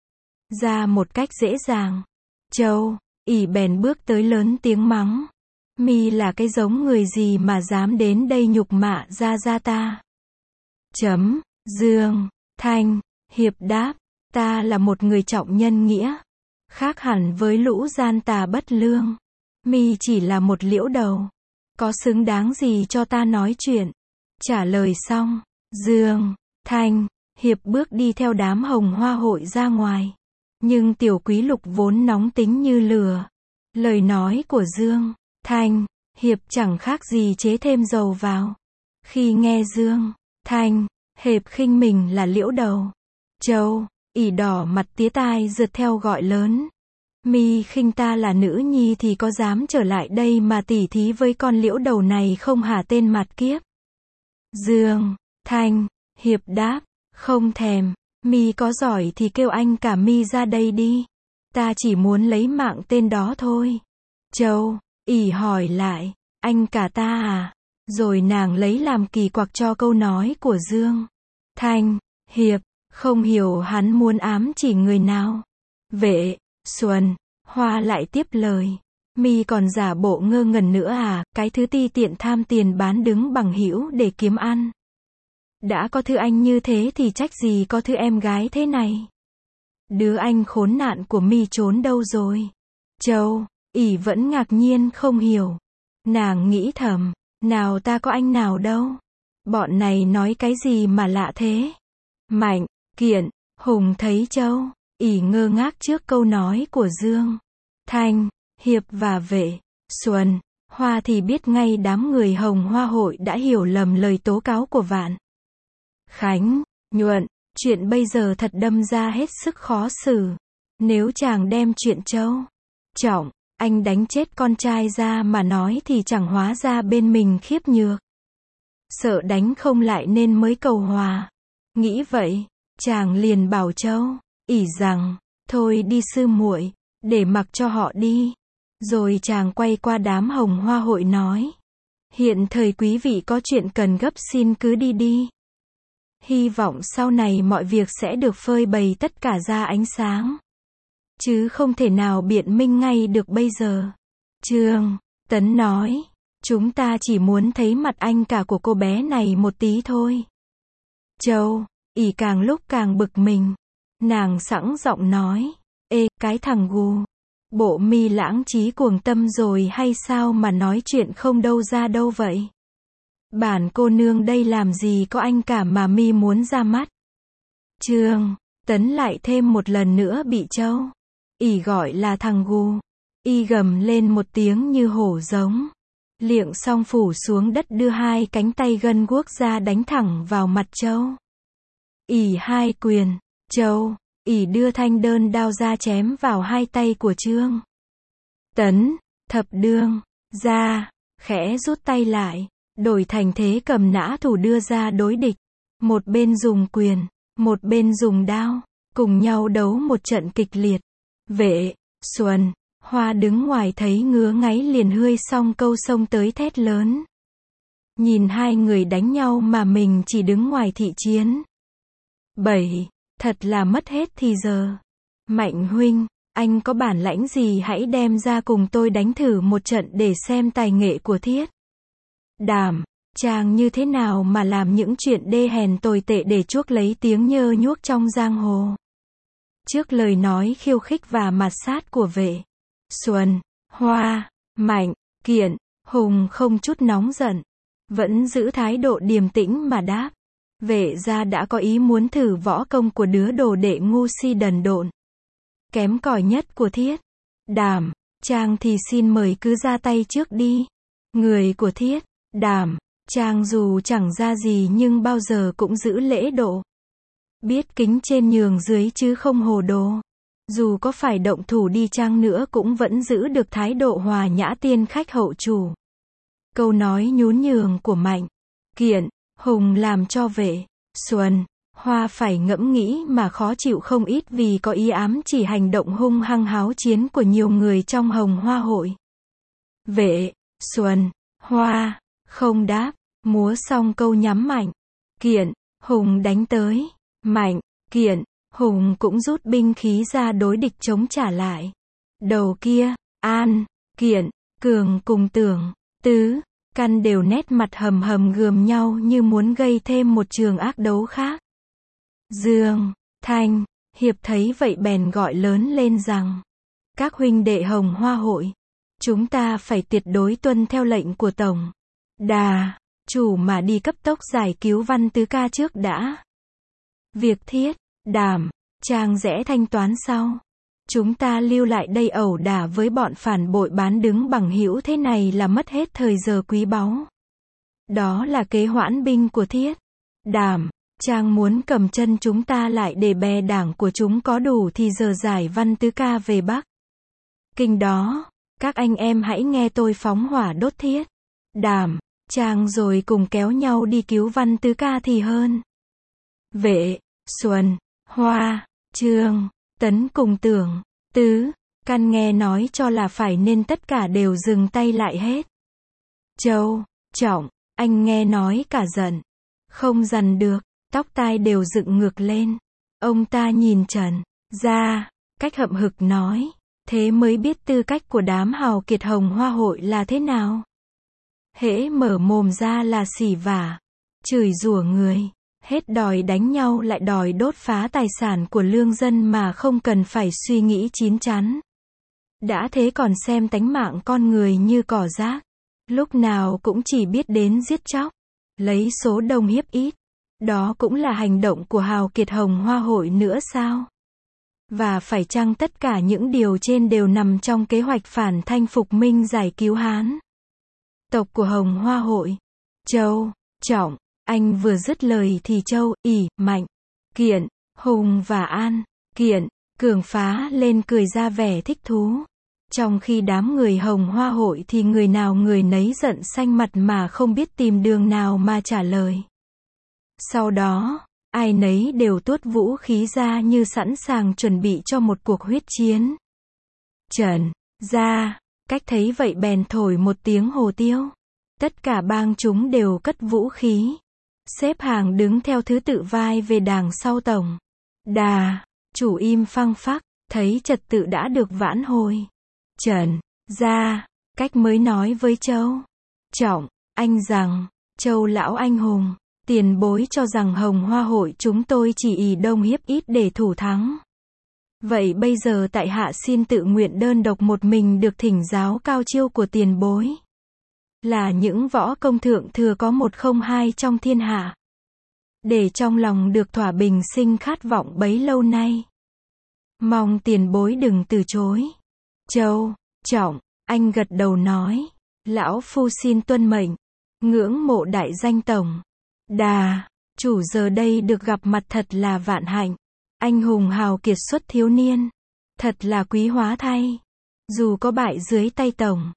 ra một cách dễ dàng. Châu ỉ bèn bước tới lớn tiếng mắng, mi là cái giống người gì mà dám đến đây nhục mạ gia gia ta? Chấm. Dương Thanh Hiệp đáp, ta là một người trọng nhân nghĩa, khác hẳn với lũ gian tà bất lương. Mi chỉ là một liễu đầu, có xứng đáng gì cho ta nói chuyện? Trả lời xong, Dương Thanh Hiệp bước đi theo đám Hồng Hoa hội ra ngoài. Nhưng Tiểu Quý Lục vốn nóng tính như lửa. Lời nói của Dương Thanh Hiệp chẳng khác gì chế thêm dầu vào. Khi nghe Dương Thanh Hiệp khinh mình là liễu đầu, Châu ỉ đỏ mặt tía tai rượt theo gọi lớn, mi khinh ta là nữ nhi thì có dám trở lại đây mà tỉ thí với con liễu đầu này không hả tên mặt kiếp? Dương Thanh Hiệp đáp, không thèm, mi có giỏi thì kêu anh cả mi ra đây đi, ta chỉ muốn lấy mạng tên đó thôi. Châu ỉ hỏi lại, anh cả ta à? Rồi nàng lấy làm kỳ quặc cho câu nói của Dương Thanh Hiệp, không hiểu hắn muốn ám chỉ người nào. Vệ Xuân Hoa lại tiếp lời, mi còn giả bộ ngơ ngẩn nữa à? Cái thứ ti tiện tham tiền bán đứng bằng hữu để kiếm ăn. Đã có thứ anh như thế thì trách gì có thứ em gái thế này. Đứa anh khốn nạn của mi trốn đâu rồi? Châu ỉ vẫn ngạc nhiên không hiểu. Nàng nghĩ thầm, nào ta có anh nào đâu. Bọn này nói cái gì mà lạ thế? Mạnh Kiện Hùng thấy Châu ỉ ngơ ngác trước câu nói của Dương Thanh Hiệp và Vệ Xuân Hoa thì biết ngay đám người Hồng Hoa hội đã hiểu lầm lời tố cáo của Vạn Khánh Nhuận. Chuyện bây giờ thật đâm ra hết sức khó xử. Nếu chàng đem chuyện Châu Trọng anh đánh chết con trai ra mà nói thì chẳng hóa ra bên mình khiếp nhược, sợ đánh không lại nên mới cầu hòa. Nghĩ vậy, chàng liền bảo Châu ỉ rằng, thôi đi sư muội, để mặc cho họ đi. Rồi chàng quay qua đám hồng hoa hội nói. Hiện thời quý vị có chuyện cần gấp xin cứ đi đi. Hy vọng sau này mọi việc sẽ được phơi bày tất cả ra ánh sáng. Chứ không thể nào biện minh ngay được bây giờ. Trương Tấn nói. Chúng ta chỉ muốn thấy mặt anh cả của cô bé này một tí thôi. Châu ỉ càng lúc càng bực mình. Nàng sẵn giọng nói. Ê, cái thằng gù. Bộ mi lãng trí cuồng tâm rồi hay sao mà nói chuyện không đâu ra đâu vậy? Bản cô nương đây làm gì có anh cả mà mi muốn ra mắt? Trương Tấn lại thêm một lần nữa bị Châu ỉ gọi là thằng gù. Y gầm lên một tiếng như hổ giống. Liệng xong phủ xuống đất đưa hai cánh tay gân guốc ra đánh thẳng vào mặt Châu. ỉ hai quyền. Châu ỉ đưa thanh đơn đao ra chém vào hai tay của Trương Tấn. Thập đương ra, khẽ rút tay lại, đổi thành thế cầm nã thủ đưa ra đối địch. Một bên dùng quyền, một bên dùng đao, cùng nhau đấu một trận kịch liệt. Vệ Xuân Hoa đứng ngoài thấy ngứa ngáy liền hươi xong câu xông tới thét lớn. Nhìn hai người đánh nhau mà mình chỉ đứng ngoài thị chiến. Bảy. Thật là mất hết thì giờ. Mạnh huynh, anh có bản lãnh gì hãy đem ra cùng tôi đánh thử một trận để xem tài nghệ của Thiết Đàm. Chàng như thế nào mà làm những chuyện đê hèn tồi tệ để chuốc lấy tiếng nhơ nhuốc trong giang hồ. Trước lời nói khiêu khích và mạt sát của Vệ Xuân Hoa, Mạnh Kiện Hùng không chút nóng giận, vẫn giữ thái độ điềm tĩnh mà đáp. Vệ gia đã có ý muốn thử võ công của đứa đồ đệ ngu si đần độn, kém cỏi nhất của Thiết Đàm. Chàng thì xin mời cứ ra tay trước đi. Người của Thiết Đàm, chàng dù chẳng ra gì nhưng bao giờ cũng giữ lễ độ. Biết kính trên nhường dưới chứ không hồ đồ. Dù có phải động thủ đi chăng nữa cũng vẫn giữ được thái độ hòa nhã tiên khách hậu chủ. Câu nói nhún nhường của Mạnh Kiện Hùng làm cho Vệ Xuân Hoa phải ngẫm nghĩ mà khó chịu không ít vì có ý ám chỉ hành động hung hăng háo chiến của nhiều người trong hồng hoa hội. Vệ Xuân Hoa không đáp, múa xong câu nhắm Mạnh Kiện Hùng đánh tới. Mạnh Kiện Hùng cũng rút binh khí ra đối địch chống trả lại. Đầu kia, An Kiện Cường cùng Tưởng Tứ Căn đều nét mặt hầm hầm gườm nhau như muốn gây thêm một trường ác đấu khác. Dương Thanh Hiệp thấy vậy bèn gọi lớn lên rằng. Các huynh đệ hồng hoa hội, chúng ta phải tuyệt đối tuân theo lệnh của Tổng Đà Chủ mà đi cấp tốc giải cứu Văn Tứ ca trước đã. Việc Thiết Đàm, chàng rẽ thanh toán sau. Chúng ta lưu lại đây ẩu đả với bọn phản bội bán đứng bằng hữu thế này là mất hết thời giờ quý báu. Đó là kế hoãn binh của Thiết Đàm. Chàng muốn cầm chân chúng ta lại để bè đảng của chúng có đủ thì giờ giải Văn Tứ ca về Bắc Kinh đó. Các anh em hãy nghe tôi phóng hỏa đốt Thiết Đàm. Chàng rồi cùng kéo nhau đi cứu Văn Tứ ca thì hơn. Vệ Xuân Hoa, Trương Tấn cùng Tưởng Tứ Căn nghe nói cho là phải nên tất cả đều dừng tay lại hết. Châu Trọng, anh nghe nói cả giận, không dằn được, tóc tai đều dựng ngược lên. Ông ta nhìn Trần Gia Cách hậm hực nói. Thế mới biết tư cách của đám hào kiệt hồng hoa hội là thế nào. Hễ mở mồm ra là xỉ vả, chửi rủa người, hết đòi đánh nhau lại đòi đốt phá tài sản của lương dân mà không cần phải suy nghĩ chín chắn. Đã thế còn xem tánh mạng con người như cỏ rác, lúc nào cũng chỉ biết đến giết chóc, lấy số đông hiếp ít. Đó cũng là hành động của hào kiệt hồng hoa hội nữa sao? Và phải chăng tất cả những điều trên đều nằm trong kế hoạch phản thanh phục minh giải cứu Hán tộc của hồng hoa hội? Châu Trọng, anh vừa dứt lời thì Châu ỉ, Mạnh Kiện, Hùng và An Kiện Cường phá lên cười ra vẻ thích thú. Trong khi đám người hồng hoa hội thì người nào người nấy giận xanh mặt mà không biết tìm đường nào mà trả lời. Sau đó, ai nấy đều tuốt vũ khí ra như sẵn sàng chuẩn bị cho một cuộc huyết chiến. Trần Gia Cách thấy vậy bèn thổi một tiếng hồ tiêu. Tất cả bang chúng đều cất vũ khí, xếp hàng đứng theo thứ tự vai về đàng sau tổng đà. Chủ im phăng phắc, thấy trật tự đã được vãn hồi. Trần Gia Cách mới nói với Châu Trọng Anh rằng, Châu lão anh hùng, tiền bối cho rằng Hồng Hoa hội chúng tôi chỉ ỷ đông hiếp ít để thủ thắng. Vậy bây giờ tại hạ xin tự nguyện đơn độc một mình được thỉnh giáo cao chiêu của tiền bối. Là những võ công thượng thừa có một không hai trong thiên hạ. Để trong lòng được thỏa bình sinh khát vọng bấy lâu nay. Mong tiền bối đừng từ chối. Châu Trọng Anh gật đầu nói, lão phu xin tuân mệnh, ngưỡng mộ đại danh tổng đà. Chủ giờ đây được gặp mặt thật là vạn hạnh. Anh hùng hào kiệt xuất thiếu niên, thật là quý hóa thay. Dù có bại dưới tay tổng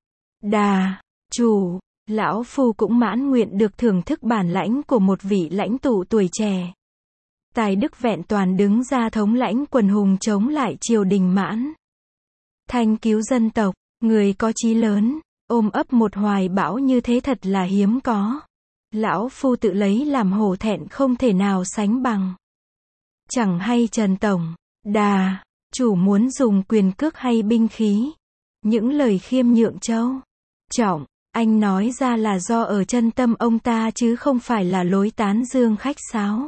đà chủ, lão phu cũng mãn nguyện được thưởng thức bản lãnh của một vị lãnh tụ tuổi trẻ. Tài đức vẹn toàn đứng ra thống lãnh quần hùng chống lại triều đình Mãn. Thanh cứu dân tộc, người có chí lớn, ôm ấp một hoài bão như thế thật là hiếm có. Lão phu tự lấy làm hổ thẹn không thể nào sánh bằng. Chẳng hay Trần tổng đà chủ muốn dùng quyền cước hay binh khí. Những lời khiêm nhượng Châu Trọng Anh nói ra là do ở chân tâm ông ta chứ không phải là lối tán dương khách sáo.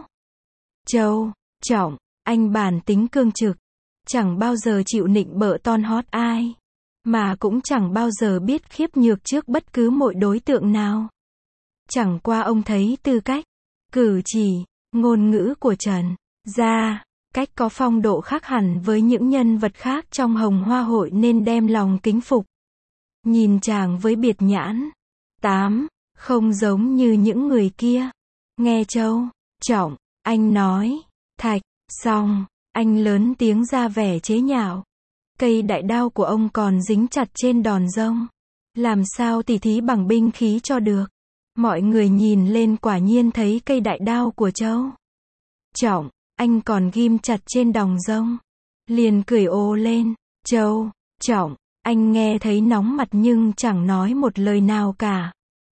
Châu Trọng Anh bản tính cương trực, chẳng bao giờ chịu nịnh bợ ton hót ai, mà cũng chẳng bao giờ biết khiếp nhược trước bất cứ mọi đối tượng nào. Chẳng qua ông thấy tư cách, cử chỉ, ngôn ngữ của Trần Gia Cách có phong độ khác hẳn với những nhân vật khác trong Hồng Hoa hội nên đem lòng kính phục. Nhìn chàng với biệt nhãn, tám, không giống như những người kia. Nghe Châu Trọng Anh nói, thạch, xong, anh lớn tiếng ra vẻ chế nhạo. Cây đại đao của ông còn dính chặt trên đòn rông. Làm sao tỉ thí bằng binh khí cho được. Mọi người nhìn lên quả nhiên thấy cây đại đao của Châu Trọng Anh còn ghim chặt trên đòng rông. Liền cười ồ lên. Châu Trọng Anh nghe thấy nóng mặt nhưng chẳng nói một lời nào cả.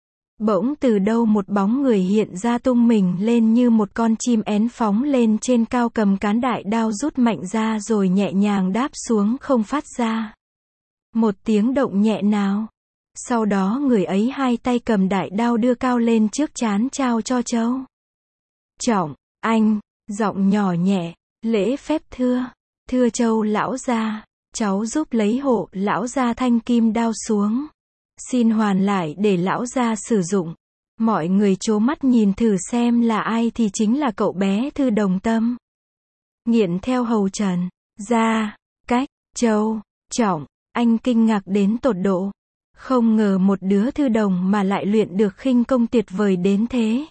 Bỗng từ đâu một bóng người hiện ra tung mình lên như một con chim én phóng lên trên cao, cầm cán đại đao rút mạnh ra rồi nhẹ nhàng đáp xuống không phát ra một tiếng động nhẹ nào. Sau đó người ấy hai tay cầm đại đao đưa cao lên trước trán trao cho Châu Trọng Anh, giọng nhỏ nhẹ, lễ phép thưa, thưa Châu lão gia, cháu giúp lấy hộ lão gia thanh kim đao xuống. Xin hoàn lại để lão gia sử dụng. Mọi người trố mắt nhìn thử xem là ai thì chính là cậu bé Thư Đồng Tâm. Nghiện theo hầu Trần Gia Cách. Châu Trọng Anh kinh ngạc đến tột độ. Không ngờ một đứa Thư Đồng mà lại luyện được khinh công tuyệt vời đến thế.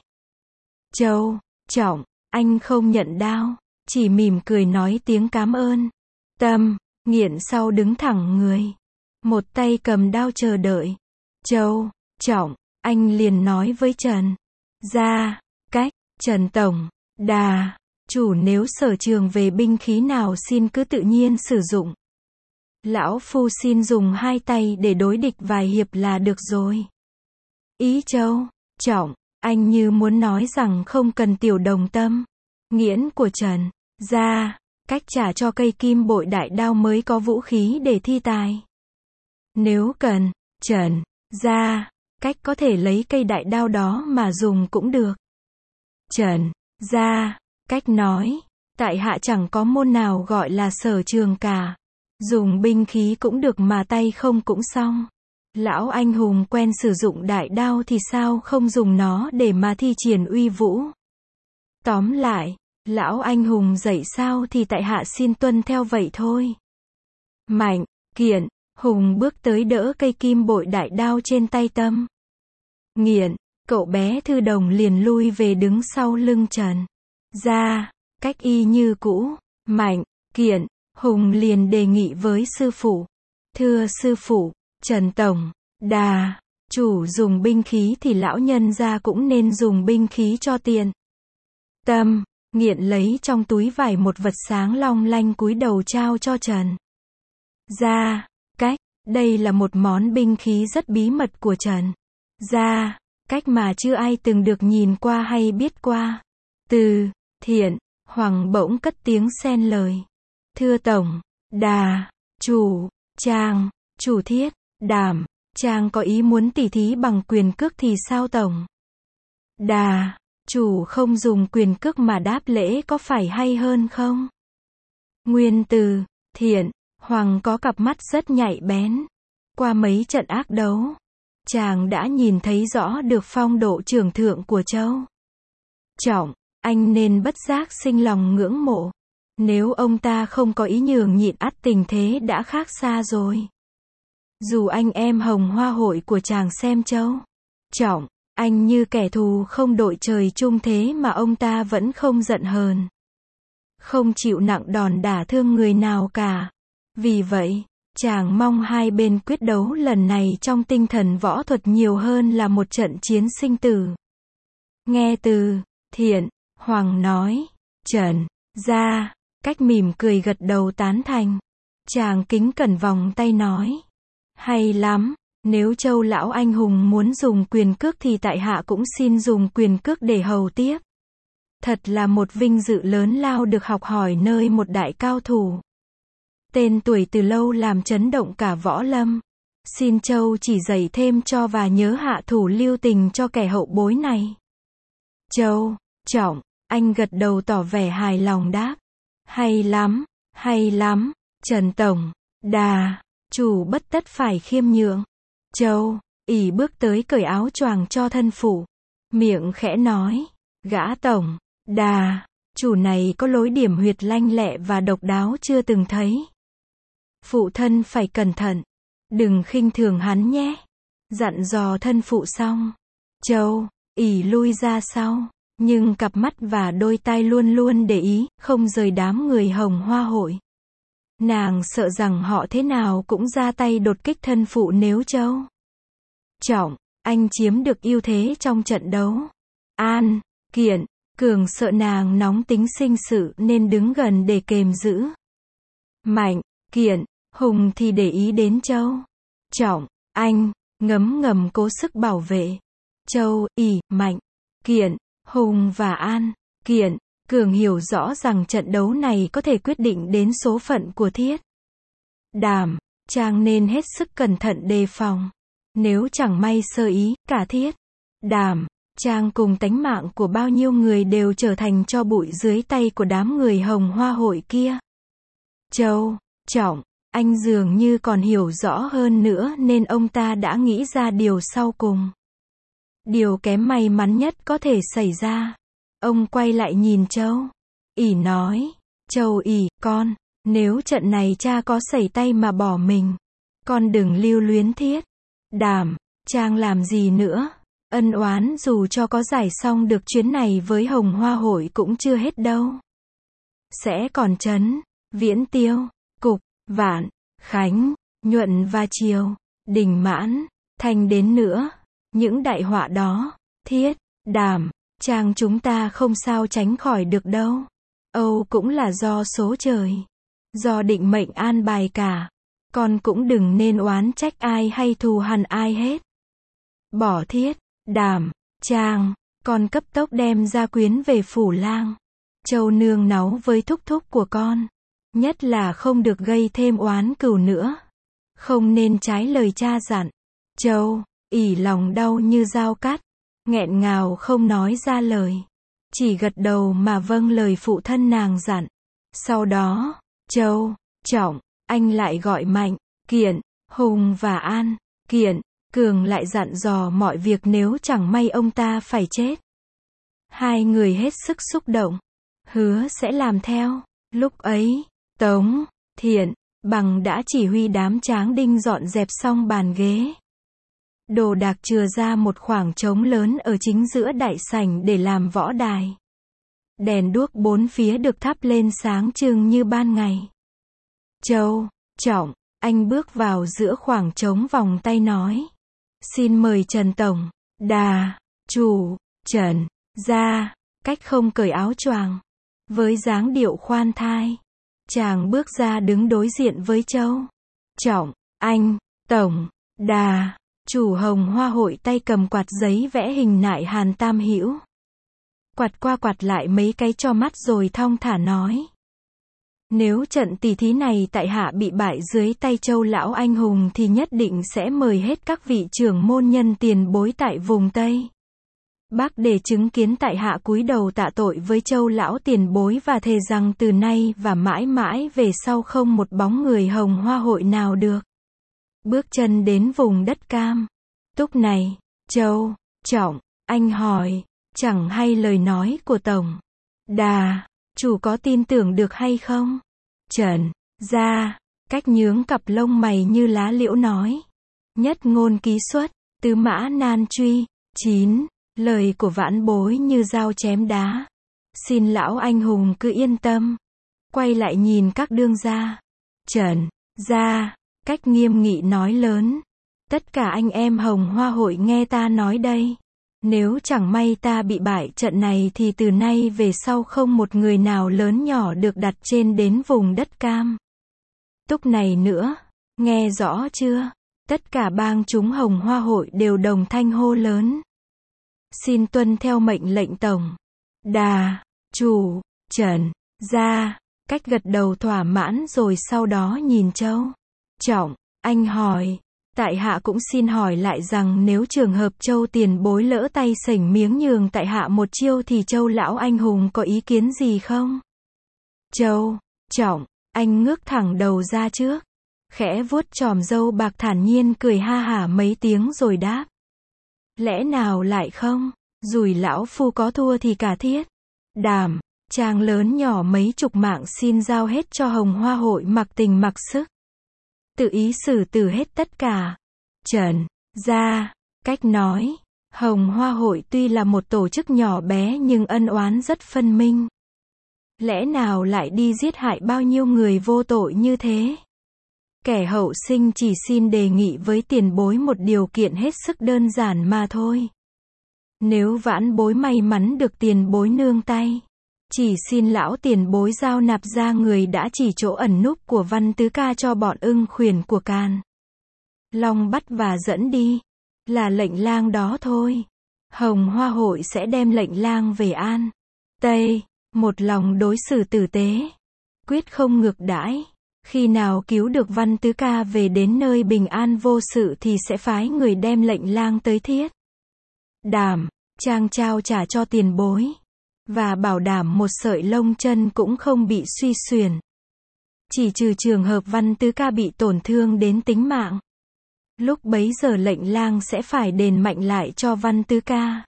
Châu Trọng Anh không nhận đao, chỉ mỉm cười nói tiếng cám ơn. Tâm Nghiện sau đứng thẳng người, một tay cầm đao chờ đợi. Châu Trọng Anh liền nói với Trần Gia Cách, Trần tổng đà chủ nếu sở trường về binh khí nào xin cứ tự nhiên sử dụng. Lão phu xin dùng hai tay để đối địch vài hiệp là được rồi. Ý Châu Trọng Anh như muốn nói rằng không cần Tiểu Đồng Tâm, nghiễn của Trần Gia Cách trả cho cây kim bội đại đao mới có vũ khí để thi tài. Nếu cần, Trần Gia Cách có thể lấy cây đại đao đó mà dùng cũng được. Trần Gia Cách nói, tại hạ chẳng có môn nào gọi là sở trường cả. Dùng binh khí cũng được mà tay không cũng xong. Lão anh hùng quen sử dụng đại đao thì sao không dùng nó để mà thi triển uy vũ. Tóm lại, lão anh hùng dạy sao thì tại hạ xin tuân theo vậy thôi. Mạnh, Kiện, Hùng bước tới đỡ cây kim bội đại đao trên tay Tâm Nghiện. Cậu bé Thư Đồng liền lui về đứng sau lưng Trần Gia Cách y như cũ. Mạnh, Kiện, Hùng liền đề nghị với sư phụ. Thưa sư phụ, Trần tổng đà chủ dùng binh khí thì lão nhân gia cũng nên dùng binh khí cho tiện. Tâm Nghiện lấy trong túi vải một vật sáng long lanh cúi đầu trao cho Trần Gia Cách. Đây là một món binh khí rất bí mật của Trần gia, cách mà chưa ai từng được nhìn qua hay biết qua. Từ Thiện Hoàng bỗng cất tiếng xen lời. Thưa Tổng Đà Chủ, chàng, chủ Thiết Đảm, chàng có ý muốn tỉ thí bằng quyền cước thì sao Tổng? Đà Chủ không dùng quyền cước mà đáp lễ có phải hay hơn không? Nguyên từ Thiện Hoàng có cặp mắt rất nhạy bén. Qua mấy trận ác đấu, chàng đã nhìn thấy rõ được phong độ trưởng thượng của Châu Trọng, anh nên bất giác sinh lòng ngưỡng mộ. Nếu ông ta không có ý nhường nhịn ắt tình thế đã khác xa rồi. Dù anh em Hồng Hoa hội của chàng xem Châu Trọng, anh như kẻ thù không đội trời chung thế mà ông ta vẫn không giận hờn. Không chịu nặng đòn đả thương người nào cả. Vì vậy, chàng mong hai bên quyết đấu lần này trong tinh thần võ thuật nhiều hơn là một trận chiến sinh tử. Nghe từ Thiện Hoàng nói, Trần gia cách mỉm cười gật đầu tán thành. Chàng kính cẩn vòng tay nói, hay lắm, nếu Châu lão anh hùng muốn dùng quyền cước thì tại hạ cũng xin dùng quyền cước để hầu tiếp. Thật là một vinh dự lớn lao được học hỏi nơi một đại cao thủ. Tên tuổi từ lâu làm chấn động cả võ lâm. Xin Châu chỉ dạy thêm cho và nhớ hạ thủ lưu tình cho kẻ hậu bối này. Châu Trọng, anh gật đầu tỏ vẻ hài lòng đáp. Hay lắm, hay lắm, Trần Tổng Đà Chủ bất tất phải khiêm nhượng. Châu ỷ bước tới cởi áo choàng cho thân phụ. Miệng khẽ nói, gã Tổng Đà Chủ này có lối điểm huyệt lanh lẹ và độc đáo chưa từng thấy. Phụ thân phải cẩn thận, đừng khinh thường hắn nhé. Dặn dò thân phụ xong, Châu ỷ lui ra sau, nhưng cặp mắt và đôi tai luôn luôn để ý, không rời đám người Hồng Hoa hội. Nàng sợ rằng họ thế nào cũng ra tay đột kích thân phụ nếu Châu Trọng, anh chiếm được ưu thế trong trận đấu. An, Kiện, Cường sợ nàng nóng tính sinh sự nên đứng gần để kềm giữ. Mạnh, Kiện, Hùng thì để ý đến Châu Trọng, anh, ngấm ngầm cố sức bảo vệ. Châu, ỷ, Mạnh, Kiện, Hùng và An, Kiện, Cường hiểu rõ rằng trận đấu này có thể quyết định đến số phận của Thiết Đảm, chàng nên hết sức cẩn thận đề phòng. Nếu chẳng may sơ ý, cả Thiết Đảm, chàng cùng tánh mạng của bao nhiêu người đều trở thành tro bụi dưới tay của đám người Hồng Hoa hội kia. Châu Trọng, anh dường như còn hiểu rõ hơn nữa nên ông ta đã nghĩ ra điều sau cùng. Điều kém may mắn nhất có thể xảy ra. Ông quay lại nhìn Châu ỷ nói, Châu ỷ, con, nếu trận này cha có sẩy tay mà bỏ mình, con đừng lưu luyến Thiết Đảm, chàng làm gì nữa. Ân oán dù cho có giải xong được chuyến này với Hồng Hoa hội cũng chưa hết đâu. Sẽ còn Trấn, Viễn Tiêu, Cục, Vạn, Khánh, Nhuận và Triều, Đình Mãn, Thanh đến nữa. Những đại họa đó, Thiết Đảm, chàng chúng ta không sao tránh khỏi được đâu. Âu cũng là do số trời, do định mệnh an bài cả. Con cũng đừng nên oán trách ai hay thù hằn ai hết. Bỏ Thiết Đảm, chàng, con cấp tốc đem gia quyến về phủ lang. Châu nương náu với thúc thúc của con. Nhất là không được gây thêm oán cừu nữa. Không nên trái lời cha dặn. Châu ỷ lòng đau như dao cắt, nghẹn ngào không nói ra lời, chỉ gật đầu mà vâng lời phụ thân nàng dặn. Sau đó, Châu Trọng, anh lại gọi Mạnh, Kiện, Hùng và An, Kiện, Cường lại dặn dò mọi việc nếu chẳng may ông ta phải chết. Hai người hết sức xúc động, hứa sẽ làm theo. Lúc ấy, Tống Thiện Bằng đã chỉ huy đám tráng đinh dọn dẹp xong bàn ghế. Đồ đạc chừa ra một khoảng trống lớn ở chính giữa đại sảnh để làm võ đài. Đèn đuốc bốn phía được thắp lên sáng trưng như ban ngày. Châu Trọng, anh bước vào giữa khoảng trống vòng tay nói. Xin mời Trần Tổng Đà Chủ Trần gia, cách không cởi áo choàng. Với dáng điệu khoan thai, chàng bước ra đứng đối diện với Châu Trọng. Anh Tổng, đà, chủ Hồng Hoa hội tay cầm quạt giấy vẽ hình nại Hàn Tam Hữu. Quạt qua quạt lại mấy cái cho mắt rồi thong thả nói. Nếu trận tỷ thí này tại hạ bị bại dưới tay Châu lão anh hùng thì nhất định sẽ mời hết các vị trưởng môn nhân tiền bối tại vùng Tây Bắc để chứng kiến tại hạ cúi đầu tạ tội với Châu lão tiền bối và thề rằng từ nay và mãi mãi về sau không một bóng người Hồng Hoa hội nào được bước chân đến vùng đất cam. Túc này, Châu, Trọng, anh hỏi, chẳng hay lời nói của Tổng, đà, chủ có tin tưởng được hay không? Trần, gia, cách nhướng cặp lông mày như lá liễu nói. Nhất ngôn ký xuất, tứ mã nan truy. Chín. Lời của vãn bối như dao chém đá. Xin lão anh hùng cứ yên tâm. Quay lại nhìn các đương gia. Trần, gia, cách nghiêm nghị nói lớn. Tất cả anh em Hồng Hoa hội nghe ta nói đây. Nếu chẳng may ta bị bại trận này thì từ nay về sau không một người nào lớn nhỏ được đặt trên đến vùng đất cam. Túc này nữa, nghe rõ chưa? Tất cả bang chúng Hồng Hoa hội đều đồng thanh hô lớn. Xin tuân theo mệnh lệnh Tổng, đà, chủ, Trần, gia, cách gật đầu thỏa mãn rồi sau đó nhìn Châu, Trọng, anh hỏi. Tại hạ cũng xin hỏi lại rằng nếu trường hợp Châu tiền bối lỡ tay sảnh miếng nhường tại hạ một chiêu thì Châu lão anh hùng có ý kiến gì không? Châu, Trọng, anh ngước thẳng đầu ra trước, khẽ vuốt chòm râu bạc thản nhiên cười ha hả mấy tiếng rồi đáp. Lẽ nào lại không? Rủi lão phu có thua thì cả thiết. Đảm, chàng lớn nhỏ mấy chục mạng xin giao hết cho Hồng Hoa hội mặc tình mặc sức. Tự ý xử tử hết tất cả. Trần, gia, cách nói, Hồng Hoa hội tuy là một tổ chức nhỏ bé nhưng ân oán rất phân minh. Lẽ nào lại đi giết hại bao nhiêu người vô tội như thế? Kẻ hậu sinh chỉ xin đề nghị với tiền bối một điều kiện hết sức đơn giản mà thôi. Nếu vãn bối may mắn được tiền bối nương tay, chỉ xin lão tiền bối giao nạp ra người đã chỉ chỗ ẩn núp của Văn Tứ Ca cho bọn ưng khuyển của Càn Long bắt và dẫn đi. Là lệnh lang đó thôi. Hồng Hoa hội sẽ đem lệnh lang về An Tây, một lòng đối xử tử tế, quyết không ngược đãi. Khi nào cứu được Văn Tứ Ca về đến nơi bình an vô sự thì sẽ phái người đem lệnh lang tới thiết. Đảm, trang trao trả cho tiền bối. Và bảo đảm một sợi lông chân cũng không bị suy xuyển. Chỉ trừ trường hợp Văn Tứ Ca bị tổn thương đến tính mạng. Lúc bấy giờ lệnh lang sẽ phải đền mạnh lại cho Văn Tứ Ca.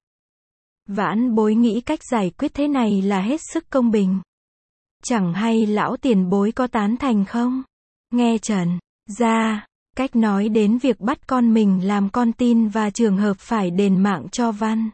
Vãn bối nghĩ cách giải quyết thế này là hết sức công bình. Chẳng hay lão tiền bối có tán thành không? Nghe Trần, gia, cách nói đến việc bắt con mình làm con tin và trường hợp phải đền mạng cho Văn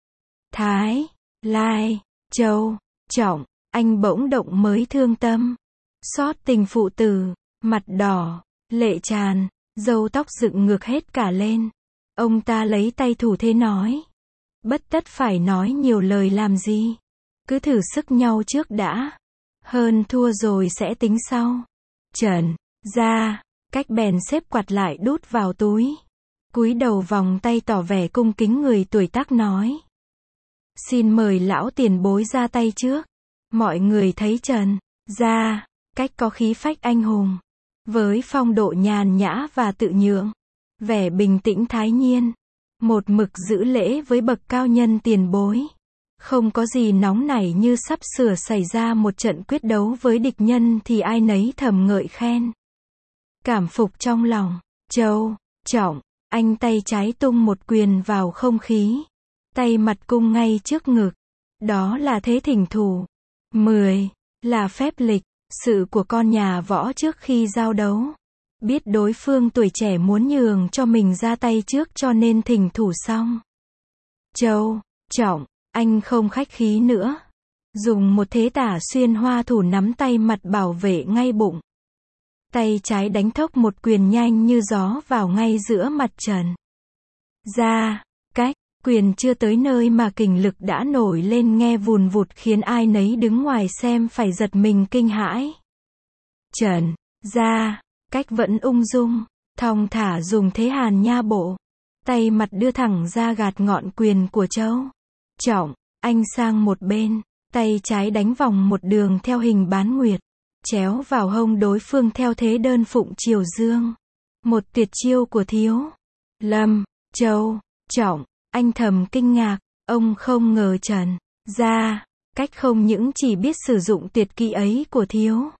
Thái, Lai, Châu, Trọng, anh bỗng động mới thương tâm. Xót tình phụ tử, mặt đỏ, lệ tràn, râu tóc dựng ngược hết cả lên. Ông ta lấy tay thủ thế nói. Bất tất phải nói nhiều lời làm gì. Cứ thử sức nhau trước đã. Hơn thua rồi sẽ tính sau. Trần, gia, cách bèn xếp quạt lại đút vào túi. Cúi đầu vòng tay tỏ vẻ cung kính người tuổi tác nói. Xin mời lão tiền bối ra tay trước. Mọi người thấy Trần, gia, cách có khí phách anh hùng. Với phong độ nhàn nhã và tự nhượng. Vẻ bình tĩnh thái nhiên. Một mực giữ lễ với bậc cao nhân tiền bối. Không có gì nóng nảy như sắp sửa xảy ra một trận quyết đấu với địch nhân thì ai nấy thầm ngợi khen. Cảm phục trong lòng. Châu, Trọng, anh tay trái tung một quyền vào không khí. Tay mặt cung ngay trước ngực. Đó là thế thỉnh thủ. Mười. Là phép lịch, sự của con nhà võ trước khi giao đấu. Biết đối phương tuổi trẻ muốn nhường cho mình ra tay trước cho nên thỉnh thủ xong. Châu, Trọng, anh không khách khí nữa. Dùng một thế tả xuyên hoa thủ nắm tay mặt bảo vệ ngay bụng. Tay trái đánh thốc một quyền nhanh như gió vào ngay giữa mặt Trần. Ra, cách, quyền chưa tới nơi mà kình lực đã nổi lên nghe vùn vụt khiến ai nấy đứng ngoài xem phải giật mình kinh hãi. Trần, ra, cách vẫn ung dung, thong thả dùng thế hàn nha bộ. Tay mặt đưa thẳng ra gạt ngọn quyền của Châu Trọng Anh sang một bên. Tay trái đánh vòng một đường theo hình bán nguyệt. Chéo vào hông đối phương theo thế đơn phụng triều dương. Một tuyệt chiêu của Thiếu Lâm. Châu Trọng Anh thầm kinh ngạc. Ông không ngờ Trần Gia Cách không những chỉ biết sử dụng tuyệt kỹ ấy của Thiếu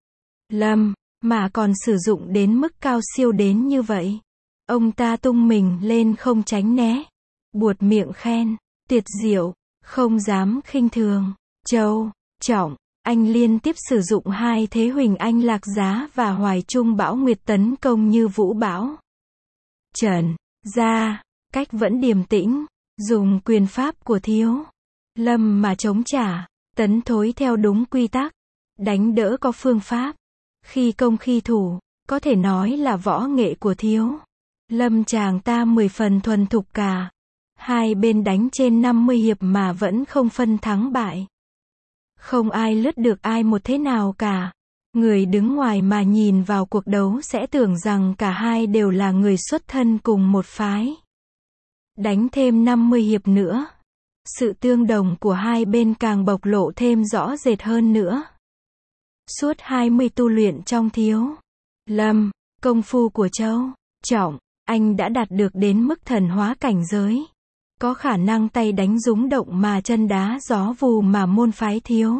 Lâm, mà còn sử dụng đến mức cao siêu đến như vậy. Ông ta tung mình lên không tránh né. Buột miệng khen. Tuyệt diệu, không dám khinh thường. Châu Trọng Anh liên tiếp sử dụng hai thế Huỳnh Anh Lạc Giá và Hoài Trung Bão Nguyệt tấn công như vũ bão. Trần Gia Cách vẫn điềm tĩnh, dùng quyền pháp của Thiếu Lâm mà chống trả, tấn thối theo đúng quy tắc, đánh đỡ có phương pháp, khi công khi thủ, có thể nói là võ nghệ của Thiếu Lâm chàng ta mười phần thuần thục cả. Hai bên đánh trên năm mươi hiệp mà vẫn không phân thắng bại. Không ai lướt được ai một thế nào cả. Người đứng ngoài mà nhìn vào cuộc đấu sẽ tưởng rằng cả hai đều là người xuất thân cùng một phái. Đánh thêm năm mươi hiệp nữa, sự tương đồng của hai bên càng bộc lộ thêm rõ rệt hơn nữa. Suốt hai mươi tu luyện trong Thiếu Lâm, công phu của Châu Trọng Anh đã đạt được đến mức thần hóa cảnh giới. Có khả năng tay đánh rúng động mà chân đá gió vù mà môn phái Thiếu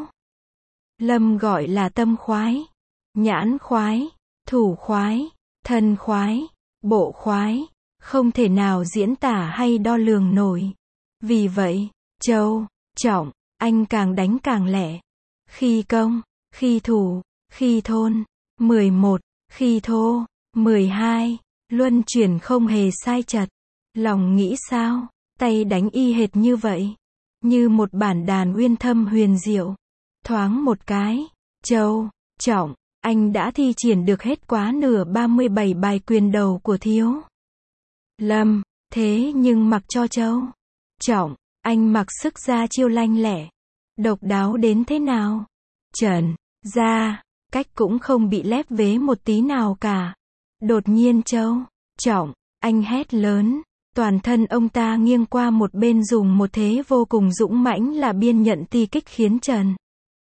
Lâm gọi là tâm khoái, nhãn khoái, thủ khoái, thân khoái, bộ khoái, không thể nào diễn tả hay đo lường nổi. Vì vậy, Châu Trọng Anh càng đánh càng lẻ. Khi công, khi thủ, khi thôn, mười một, khi thô, mười hai, luân chuyển không hề sai chật. Lòng nghĩ sao, tay đánh y hệt như vậy, như một bản đàn uyên thâm huyền diệu. Thoáng một cái, Châu Trọng Anh đã thi triển được hết quá nửa ba mươi bảy bài quyền đầu của Thiếu Lâm. Thế nhưng mặc cho Châu Trọng Anh mặc sức ra chiêu lanh lẻ, độc đáo đến thế nào, Trần Gia Cách cũng không bị lép vế một tí nào cả. Đột nhiên Châu Trọng Anh hét lớn, toàn thân ông ta nghiêng qua một bên dùng một thế vô cùng dũng mãnh là biên nhận ti kích khiến Trần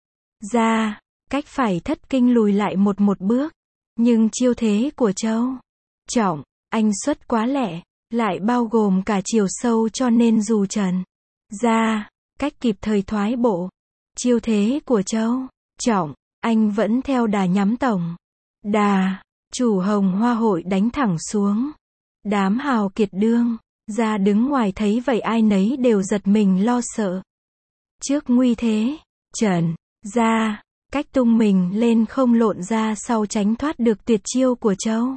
Gia Cách phải thất kinh lùi lại một một bước. Nhưng chiêu thế của Châu Trọng Anh xuất quá lẹ, lại bao gồm cả chiều sâu cho nên dù Trần Gia Cách kịp thời thoái bộ, chiêu thế của Châu Trọng Anh vẫn theo đà nhắm tổng đà, chủ Hồng Hoa hội đánh thẳng xuống. Đám hào kiệt đương ra đứng ngoài thấy vậy ai nấy đều giật mình lo sợ. Trước nguy thế, Trần Gia Cách tung mình lên không lộn ra sau tránh thoát được tuyệt chiêu của Châu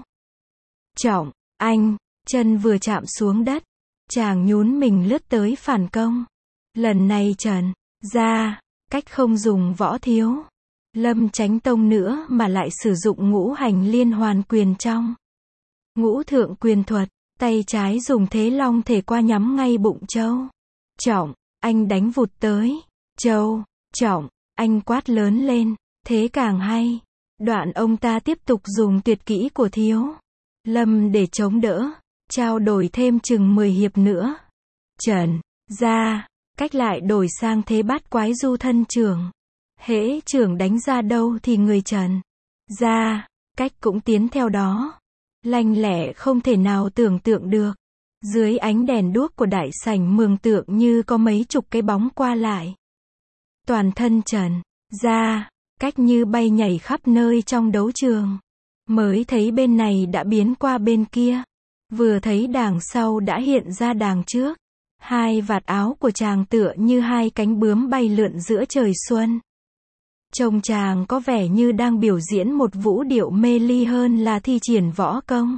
Trọng Anh. Chân vừa chạm xuống đất, chàng nhún mình lướt tới phản công. Lần này Trần Gia Cách không dùng võ Thiếu Lâm tránh tông nữa mà lại sử dụng ngũ hành liên hoàn quyền trong ngũ thượng quyền thuật. Tay trái dùng thế long thể qua nhắm ngay bụng Châu Trọng Anh đánh vụt tới. Châu Trọng Anh quát lớn lên, thế càng hay. Đoạn ông ta tiếp tục dùng tuyệt kỹ của Thiếu Lâm để chống đỡ, trao đổi thêm chừng mười hiệp nữa. Trần Gia Cách lại đổi sang thế bát quái du thân trưởng. Hễ trưởng đánh ra đâu thì người Trần Gia Cách cũng tiến theo đó. Lanh lẹ không thể nào tưởng tượng được. Dưới ánh đèn đuốc của đại sảnh mường tượng như có mấy chục cái bóng qua lại. Toàn thân Trần Gia Cách như bay nhảy khắp nơi trong đấu trường. Mới thấy bên này đã biến qua bên kia. Vừa thấy đằng sau đã hiện ra đằng trước. Hai vạt áo của chàng tựa như hai cánh bướm bay lượn giữa trời xuân. Trông chàng có vẻ như đang biểu diễn một vũ điệu mê ly hơn là thi triển võ công.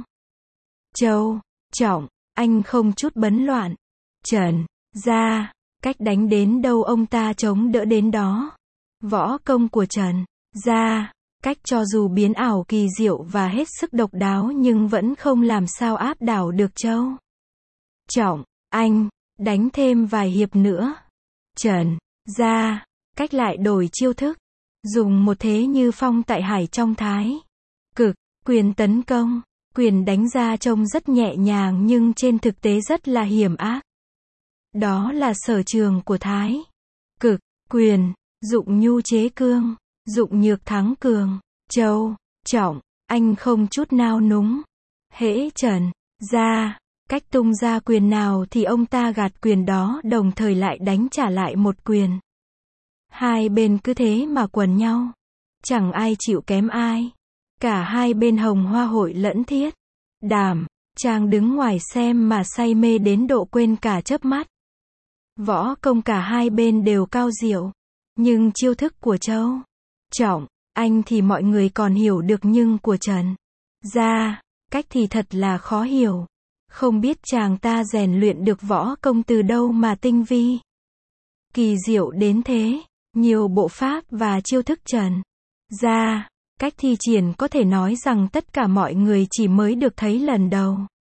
Châu Trọng Anh không chút bấn loạn. Trần Gia Cách đánh đến đâu ông ta chống đỡ đến đó. Võ công của Trần Gia Cách cho dù biến ảo kỳ diệu và hết sức độc đáo nhưng vẫn không làm sao áp đảo được Châu Trọng Anh. Đánh thêm vài hiệp nữa, Trần Gia Cách lại đổi chiêu thức, dùng một thế như phong tại hải trong thái cực quyền tấn công. Quyền đánh ra trông rất nhẹ nhàng nhưng trên thực tế rất là hiểm ác. Đó là sở trường của Thái. Cực, quyền, dụng nhu chế cương, dụng nhược thắng cường. Châu, Trọng, Anh không chút nao núng. Hễ Trần, ra, cách tung ra quyền nào thì ông ta gạt quyền đó đồng thời lại đánh trả lại một quyền. Hai bên cứ thế mà quần nhau. Chẳng ai chịu kém ai. Cả hai bên hồng hoa hội lẫn thiết. Đàm, Trang đứng ngoài xem mà say mê đến độ quên cả chớp mắt. Võ công cả hai bên đều cao diệu. Nhưng chiêu thức của Châu, Trọng, Anh thì mọi người còn hiểu được nhưng của Trần, Gia, Cách thì thật là khó hiểu. Không biết chàng ta rèn luyện được võ công từ đâu mà tinh vi, kỳ diệu đến thế. Nhiều bộ pháp và chiêu thức Trần, Gia, Cách thi triển có thể nói rằng tất cả mọi người chỉ mới được thấy lần đầu.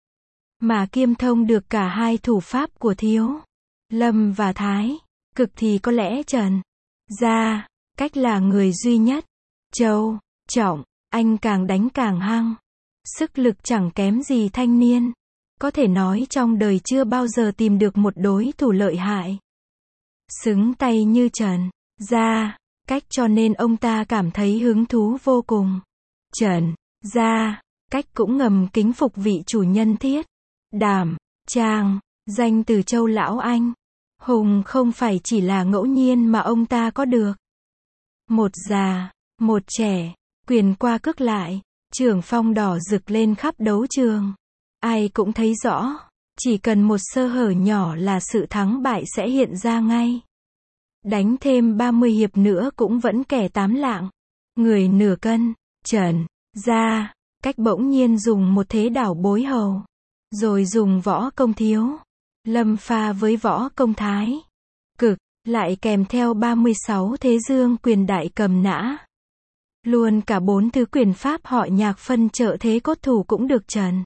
Mà kiêm thông được cả hai thủ pháp của Thiếu, Lâm và Thái. Cực thì có lẽ Trần, Gia, Cách là người duy nhất. Châu, Trọng, Anh càng đánh càng hăng. Sức lực chẳng kém gì thanh niên. Có thể nói trong đời chưa bao giờ tìm được một đối thủ lợi hại, xứng tay như Trần, Gia, Cách, cho nên ông ta cảm thấy hứng thú vô cùng. Trần, Gia, Cách cũng ngầm kính phục vị chủ nhân Thiết, Đàm, Trang, danh từ Châu Lão Anh. Hùng không phải chỉ là ngẫu nhiên mà ông ta có được. Một già, một trẻ, quyền qua cước lại, trưởng phong đỏ rực lên khắp đấu trường. Ai cũng thấy rõ, chỉ cần một sơ hở nhỏ là sự thắng bại sẽ hiện ra ngay. Đánh thêm ba mươi hiệp nữa cũng vẫn kẻ tám lạng, người nửa cân. Trần, Gia, Cách bỗng nhiên dùng một thế đảo bối hầu, rồi dùng võ công Thiếu, Lâm pha với võ công Thái. Cực, lại kèm theo ba mươi sáu thế dương quyền đại cầm nã. Luôn cả bốn thứ quyền pháp họ Nhạc phân trợ thế cốt thủ cũng được Trần,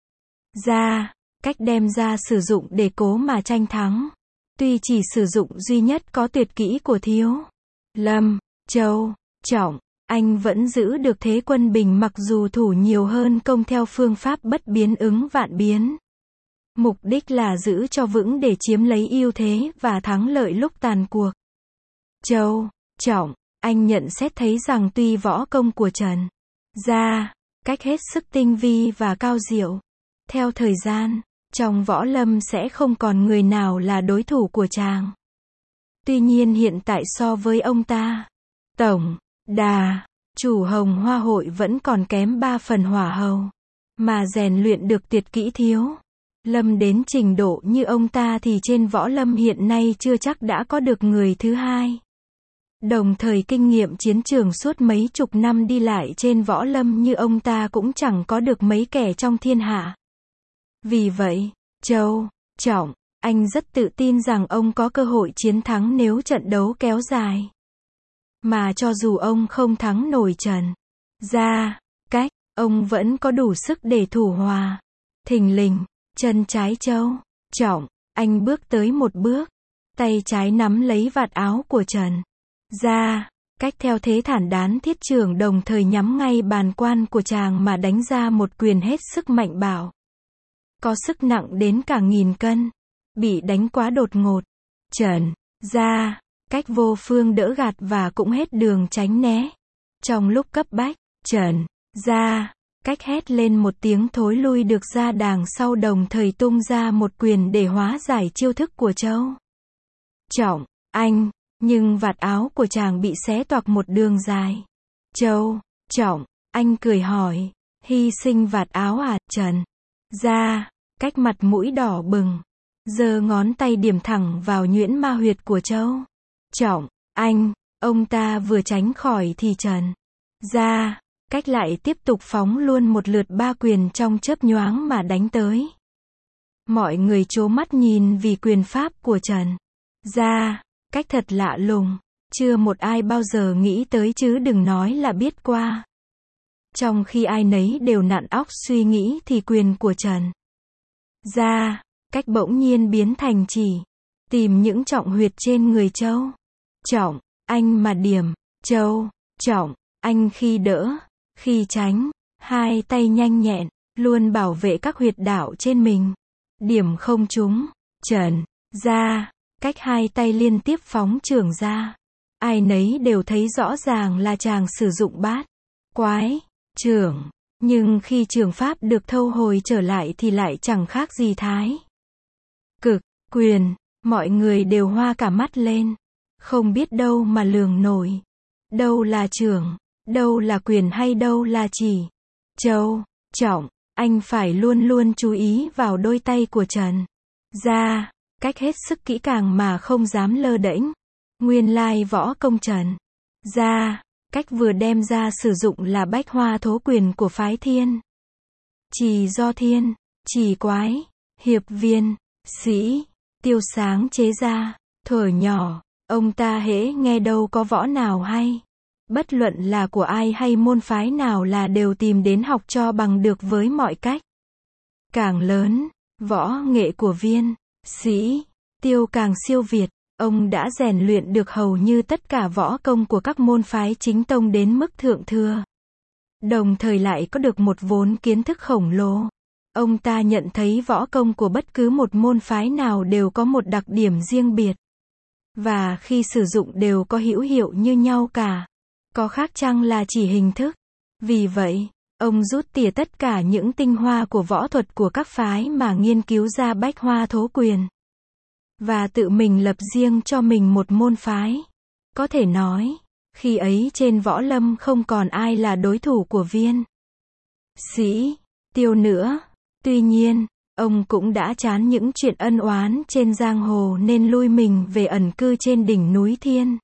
Gia, Cách đem ra sử dụng để cố mà tranh thắng. Tuy chỉ sử dụng duy nhất có tuyệt kỹ của Thiếu, Lâm, Châu, Trọng, Anh vẫn giữ được thế quân bình mặc dù thủ nhiều hơn công theo phương pháp bất biến ứng vạn biến. Mục đích là giữ cho vững để chiếm lấy ưu thế và thắng lợi lúc tàn cuộc. Châu, Trọng, Anh nhận xét thấy rằng tuy võ công của Trần, Gia, Cách hết sức tinh vi và cao diệu, theo thời gian, trong võ lâm sẽ không còn người nào là đối thủ của chàng. Tuy nhiên hiện tại so với ông ta, Tổng, Đà, chủ Hồng Hoa hội vẫn còn kém ba phần hỏa hầu. Mà rèn luyện được tuyệt kỹ Thiếu, Lâm đến trình độ như ông ta thì trên võ lâm hiện nay chưa chắc đã có được người thứ hai. Đồng thời kinh nghiệm chiến trường suốt mấy chục năm đi lại trên võ lâm như ông ta cũng chẳng có được mấy kẻ trong thiên hạ. Vì vậy, Châu, Trọng, Anh rất tự tin rằng ông có cơ hội chiến thắng nếu trận đấu kéo dài. Mà cho dù ông không thắng nổi Trần, Gia, Cách, ông vẫn có đủ sức để thủ hòa. Thình lình, chân trái Châu, Trọng, Anh bước tới một bước, tay trái nắm lấy vạt áo của Trần, Gia, Cách theo thế thản đán thiết trưởng đồng thời nhắm ngay bàn quan của chàng mà đánh ra một quyền hết sức mạnh bạo. Có sức nặng đến cả nghìn cân. Bị đánh quá đột ngột. Trần, Gia, Cách vô phương đỡ gạt và cũng hết đường tránh né. Trong lúc cấp bách, Trần, Gia, Cách hét lên một tiếng thối lui được ra đàng sau đồng thời tung ra một quyền để hóa giải chiêu thức của Châu, Trọng, Anh. Nhưng vạt áo của chàng bị xé toạc một đường dài. Châu, Trọng, Anh cười hỏi, hy sinh vạt áo à? Trần, Gia, Cách mặt mũi đỏ bừng, giơ ngón tay điểm thẳng vào nhuyễn ma huyệt của Châu, Trọng, Anh. Ông ta vừa tránh khỏi thì Trần, Gia, Cách lại tiếp tục phóng luôn một lượt ba quyền trong chớp nhoáng mà đánh tới. Mọi người trố mắt nhìn vì quyền pháp của Trần, Gia, Cách thật lạ lùng, chưa một ai bao giờ nghĩ tới chứ đừng nói là biết qua. Trong khi ai nấy đều nặn óc suy nghĩ thì quyền của Trần, Gia, Cách bỗng nhiên biến thành chỉ tìm những trọng huyệt trên người Châu, Trọng, Anh mà điểm. Châu, Trọng, Anh khi đỡ, khi tránh, hai tay nhanh nhẹn, luôn bảo vệ các huyệt đạo trên mình. Điểm không trúng, Trần Gia Cách hai tay liên tiếp phóng chưởng ra. Ai nấy đều thấy rõ ràng là chàng sử dụng bát quái chưởng, nhưng khi chưởng pháp được thâu hồi trở lại thì lại chẳng khác gì thái cực quyền. Mọi người đều hoa cả mắt lên, không biết đâu mà lường nổi. Đâu là chưởng, đâu là quyền hay đâu là chỉ. Châu Trọng, anh phải luôn luôn chú ý vào đôi tay của Trần Gia Cách hết sức kỹ càng mà không dám lơ đễnh. Nguyên lai võ công Trần Gia Cách vừa đem ra sử dụng là bách hoa thố quyền của phái Thiên Trì do Thiên Trì Quái Hiệp Viên Sĩ Tiêu Sáng chế ra. Thuở nhỏ, ông ta hễ nghe đâu có võ nào hay, bất luận là của ai hay môn phái nào là đều tìm đến học cho bằng được với mọi cách. Càng lớn, võ nghệ của Viên Sĩ Tiêu càng siêu việt. Ông đã rèn luyện được hầu như tất cả võ công của các môn phái chính tông đến mức thượng thừa. Đồng thời lại có được một vốn kiến thức khổng lồ. Ông ta nhận thấy võ công của bất cứ một môn phái nào đều có một đặc điểm riêng biệt. Và khi sử dụng đều có hữu hiệu như nhau cả. Có khác chăng là chỉ hình thức. Vì vậy, ông rút tỉa tất cả những tinh hoa của võ thuật của các phái mà nghiên cứu ra bách hoa thố quyền. Và tự mình lập riêng cho mình một môn phái. Có thể nói, khi ấy trên võ lâm không còn ai là đối thủ của Viên Sĩ Tiêu nữa. Tuy nhiên, ông cũng đã chán những chuyện ân oán trên giang hồ nên lui mình về ẩn cư trên đỉnh núi Thiên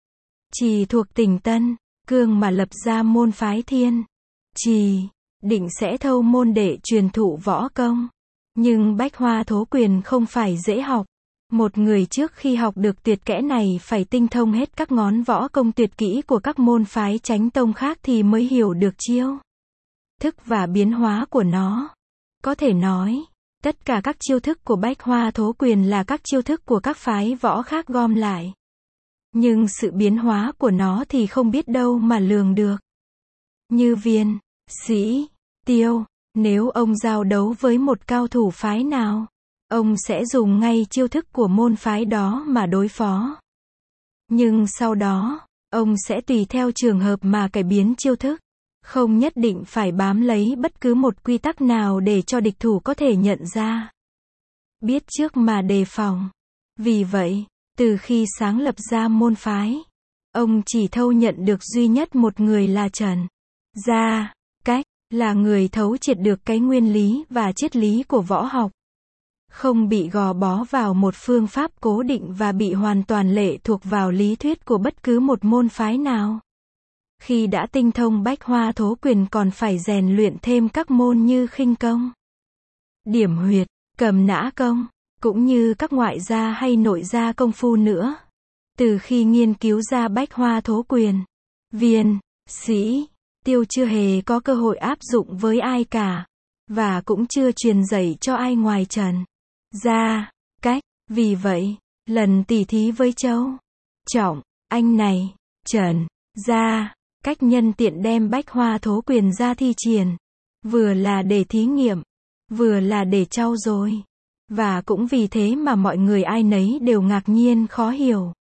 Trì thuộc tỉnh Tân Cương mà lập ra môn phái Thiên Trì, định sẽ thâu môn để truyền thụ võ công. Nhưng bách hoa thố quyền không phải dễ học. Một người trước khi học được tuyệt kẽ này phải tinh thông hết các ngón võ công tuyệt kỹ của các môn phái chánh tông khác thì mới hiểu được chiêu thức và biến hóa của nó. Có thể nói, tất cả các chiêu thức của bách hoa thố quyền là các chiêu thức của các phái võ khác gom lại. Nhưng sự biến hóa của nó thì không biết đâu mà lường được. Như Viên Sĩ Tiêu, nếu ông giao đấu với một cao thủ phái nào, ông sẽ dùng ngay chiêu thức của môn phái đó mà đối phó. Nhưng sau đó, ông sẽ tùy theo trường hợp mà cải biến chiêu thức. Không nhất định phải bám lấy bất cứ một quy tắc nào để cho địch thủ có thể nhận ra. Biết trước mà đề phòng. Vì vậy, từ khi sáng lập ra môn phái, ông chỉ thâu nhận được duy nhất một người là Trần Gia Cách, là người thấu triệt được cái nguyên lý và triết lý của võ học. Không bị gò bó vào một phương pháp cố định và bị hoàn toàn lệ thuộc vào lý thuyết của bất cứ một môn phái nào. Khi đã tinh thông bách hoa thố quyền còn phải rèn luyện thêm các môn như khinh công, điểm huyệt, cầm nã công, cũng như các ngoại gia hay nội gia công phu nữa. Từ khi nghiên cứu ra bách hoa thố quyền, Viên Sĩ Tiêu chưa hề có cơ hội áp dụng với ai cả, và cũng chưa truyền dạy cho ai ngoài Trần Gia Cách. Vì vậy, lần tỉ thí với Châu Trọng, anh này, Trần Gia Cách nhân tiện đem bách hoa thố quyền ra thi triển, vừa là để thí nghiệm, vừa là để trau dồi. Và cũng vì thế mà mọi người ai nấy đều ngạc nhiên khó hiểu.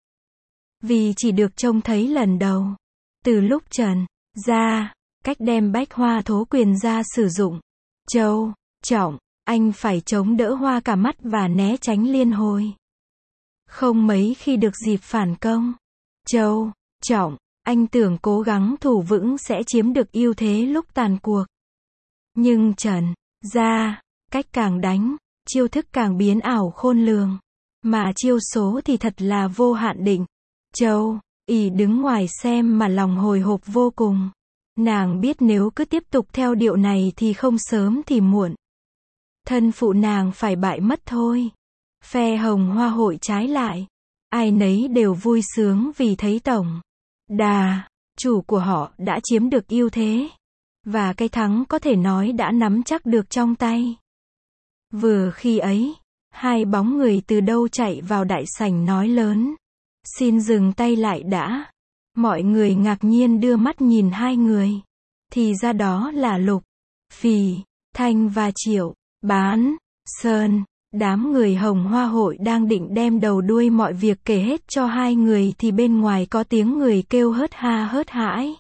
Vì chỉ được trông thấy lần đầu. Từ lúc Trần Gia Cách đem bách hoa thố quyền ra sử dụng, Châu Trọng, anh phải chống đỡ hoa cả mắt và né tránh liên hồi. Không mấy khi được dịp phản công. Châu Trọng, anh tưởng cố gắng thủ vững sẽ chiếm được ưu thế lúc tàn cuộc. Nhưng Trần Gia Cách càng đánh, chiêu thức càng biến ảo khôn lường. Mà chiêu số thì thật là vô hạn định. Châu ỷ đứng ngoài xem mà lòng hồi hộp vô cùng. Nàng biết nếu cứ tiếp tục theo điệu này thì không sớm thì muộn, thân phụ nàng phải bại mất thôi. Phe Hồng Hoa hội trái lại, ai nấy đều vui sướng vì thấy tổng đà chủ của họ đã chiếm được ưu thế, và cái thắng có thể nói đã nắm chắc được trong tay. Vừa khi ấy, hai bóng người từ đâu chạy vào đại sảnh nói lớn: "Xin dừng tay lại đã." Mọi người ngạc nhiên đưa mắt nhìn hai người. Thì ra đó là Lục Phỉ Thanh và Triệu, Bán, Sơn, đám người Hồng Hoa hội đang định đem đầu đuôi mọi việc kể hết cho hai người thì bên ngoài có tiếng người kêu hớt ha hớt hãi.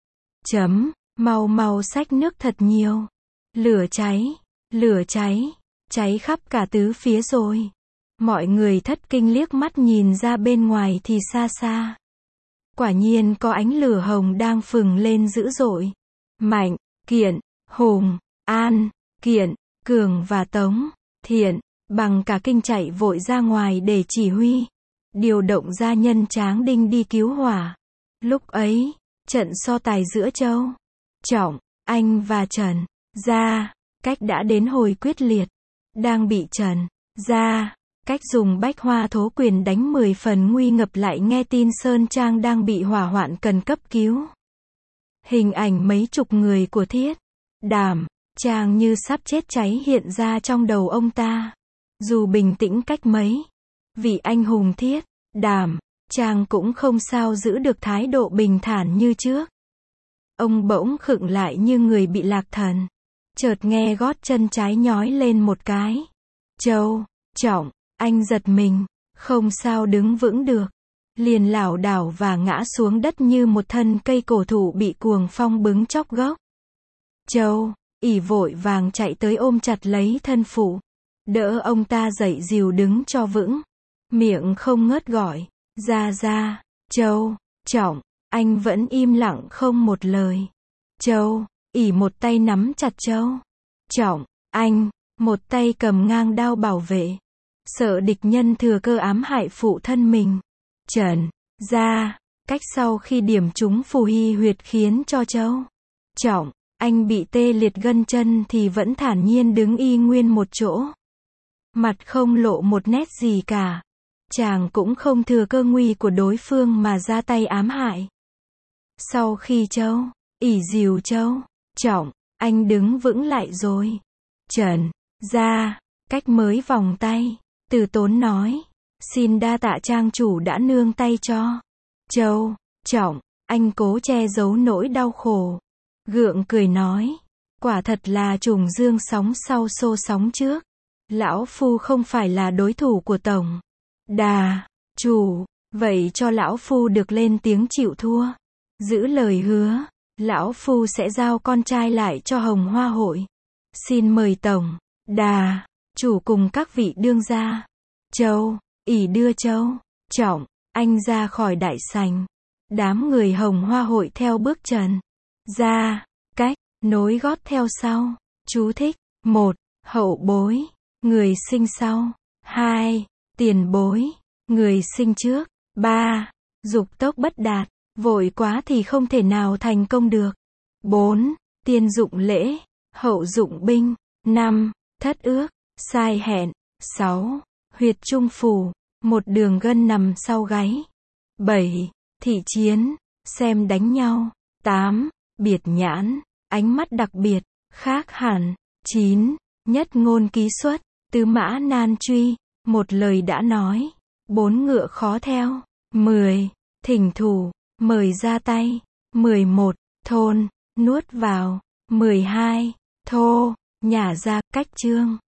Chấm, mau mau xách nước thật nhiều. Lửa cháy, lửa cháy, cháy khắp cả tứ phía rồi. Mọi người thất kinh liếc mắt nhìn ra bên ngoài thì xa xa. Quả nhiên có ánh lửa hồng đang phừng lên dữ dội. Mạnh, Kiện, Hùng, An, Kiện, Cường và Tống, Thiện, bằng cả kinh chạy vội ra ngoài để chỉ huy. Điều động gia nhân Tráng Đinh đi cứu hỏa. Lúc ấy, trận so tài giữa Châu, Trọng, Anh và Trần Gia Cách đã đến hồi quyết liệt. Đang bị Trần Gia Cách dùng bách hoa thố quyền đánh mười phần nguy ngập lại nghe tin Sơn Trang đang bị hỏa hoạn cần cấp cứu. Hình ảnh mấy chục người của Thiết Đảm Trang như sắp chết cháy hiện ra trong đầu ông ta. Dù bình tĩnh cách mấy, vị anh hùng Thiết Đảm Trang cũng không sao giữ được thái độ bình thản như trước. Ông bỗng khựng lại như người bị lạc thần. Chợt nghe gót chân trái nhói lên một cái. Châu, Trọng, Anh giật mình, không sao đứng vững được. Liền lảo đảo và ngã xuống đất như một thân cây cổ thụ bị cuồng phong bứng chóc gốc. Châu, ỉ vội vàng chạy tới ôm chặt lấy thân phụ. Đỡ ông ta dậy dìu đứng cho vững. Miệng không ngớt gọi. Ra ra, Châu, Trọng, Anh vẫn im lặng không một lời. Châu, ỉ một tay nắm chặt Châu. Trọng, Anh, một tay cầm ngang đao bảo vệ. Sợ địch nhân thừa cơ ám hại phụ thân mình. Trần Gia Cách sau khi điểm trúng phù hy huyệt khiến cho Châu, Trọng, Anh bị tê liệt gân chân thì vẫn thản nhiên đứng y nguyên một chỗ. Mặt không lộ một nét gì cả. Chàng cũng không thừa cơ nguy của đối phương mà ra tay ám hại. Sau khi Châu, ỉ dìu Châu, Trọng, Anh đứng vững lại rồi. Trần Gia Cách mới vòng tay, từ tốn nói. Xin đa tạ trang chủ đã nương tay cho. Châu, Trọng, Anh cố che giấu nỗi đau khổ. Gượng cười nói. Quả thật là trùng dương sóng sau xô sóng trước. Lão Phu không phải là đối thủ của Tổng Đà Chủ. Vậy cho Lão Phu được lên tiếng chịu thua. Giữ lời hứa, Lão Phu sẽ giao con trai lại cho Hồng Hoa hội. Xin mời Tổng Đà Chủ cùng các vị đương gia. Châu, ỉ đưa Châu, Trọng, Anh ra khỏi đại sảnh. Đám người Hồng Hoa hội theo bước Trần Gia Cách, nối gót theo sau. Chú thích. một. Hậu bối, người sinh sau. hai. Tiền bối, người sinh trước. ba. Dục tốc bất đạt, vội quá thì không thể nào thành công được. bốn. Tiên dụng lễ, hậu dụng binh. năm. Thất ước, sai hẹn. sáu. Huyệt trung phủ, một đường gân nằm sau gáy. bảy. Thị chiến, xem đánh nhau. tám. Biệt nhãn, ánh mắt đặc biệt, khác hẳn. chín. Nhất ngôn ký xuất, tứ mã nan truy, một lời đã nói. bốn ngựa khó theo. mười. Thỉnh thủ, mời ra tay. mười một. Thôn, nuốt vào. mười hai. Thô, nhả ra. Cách chương.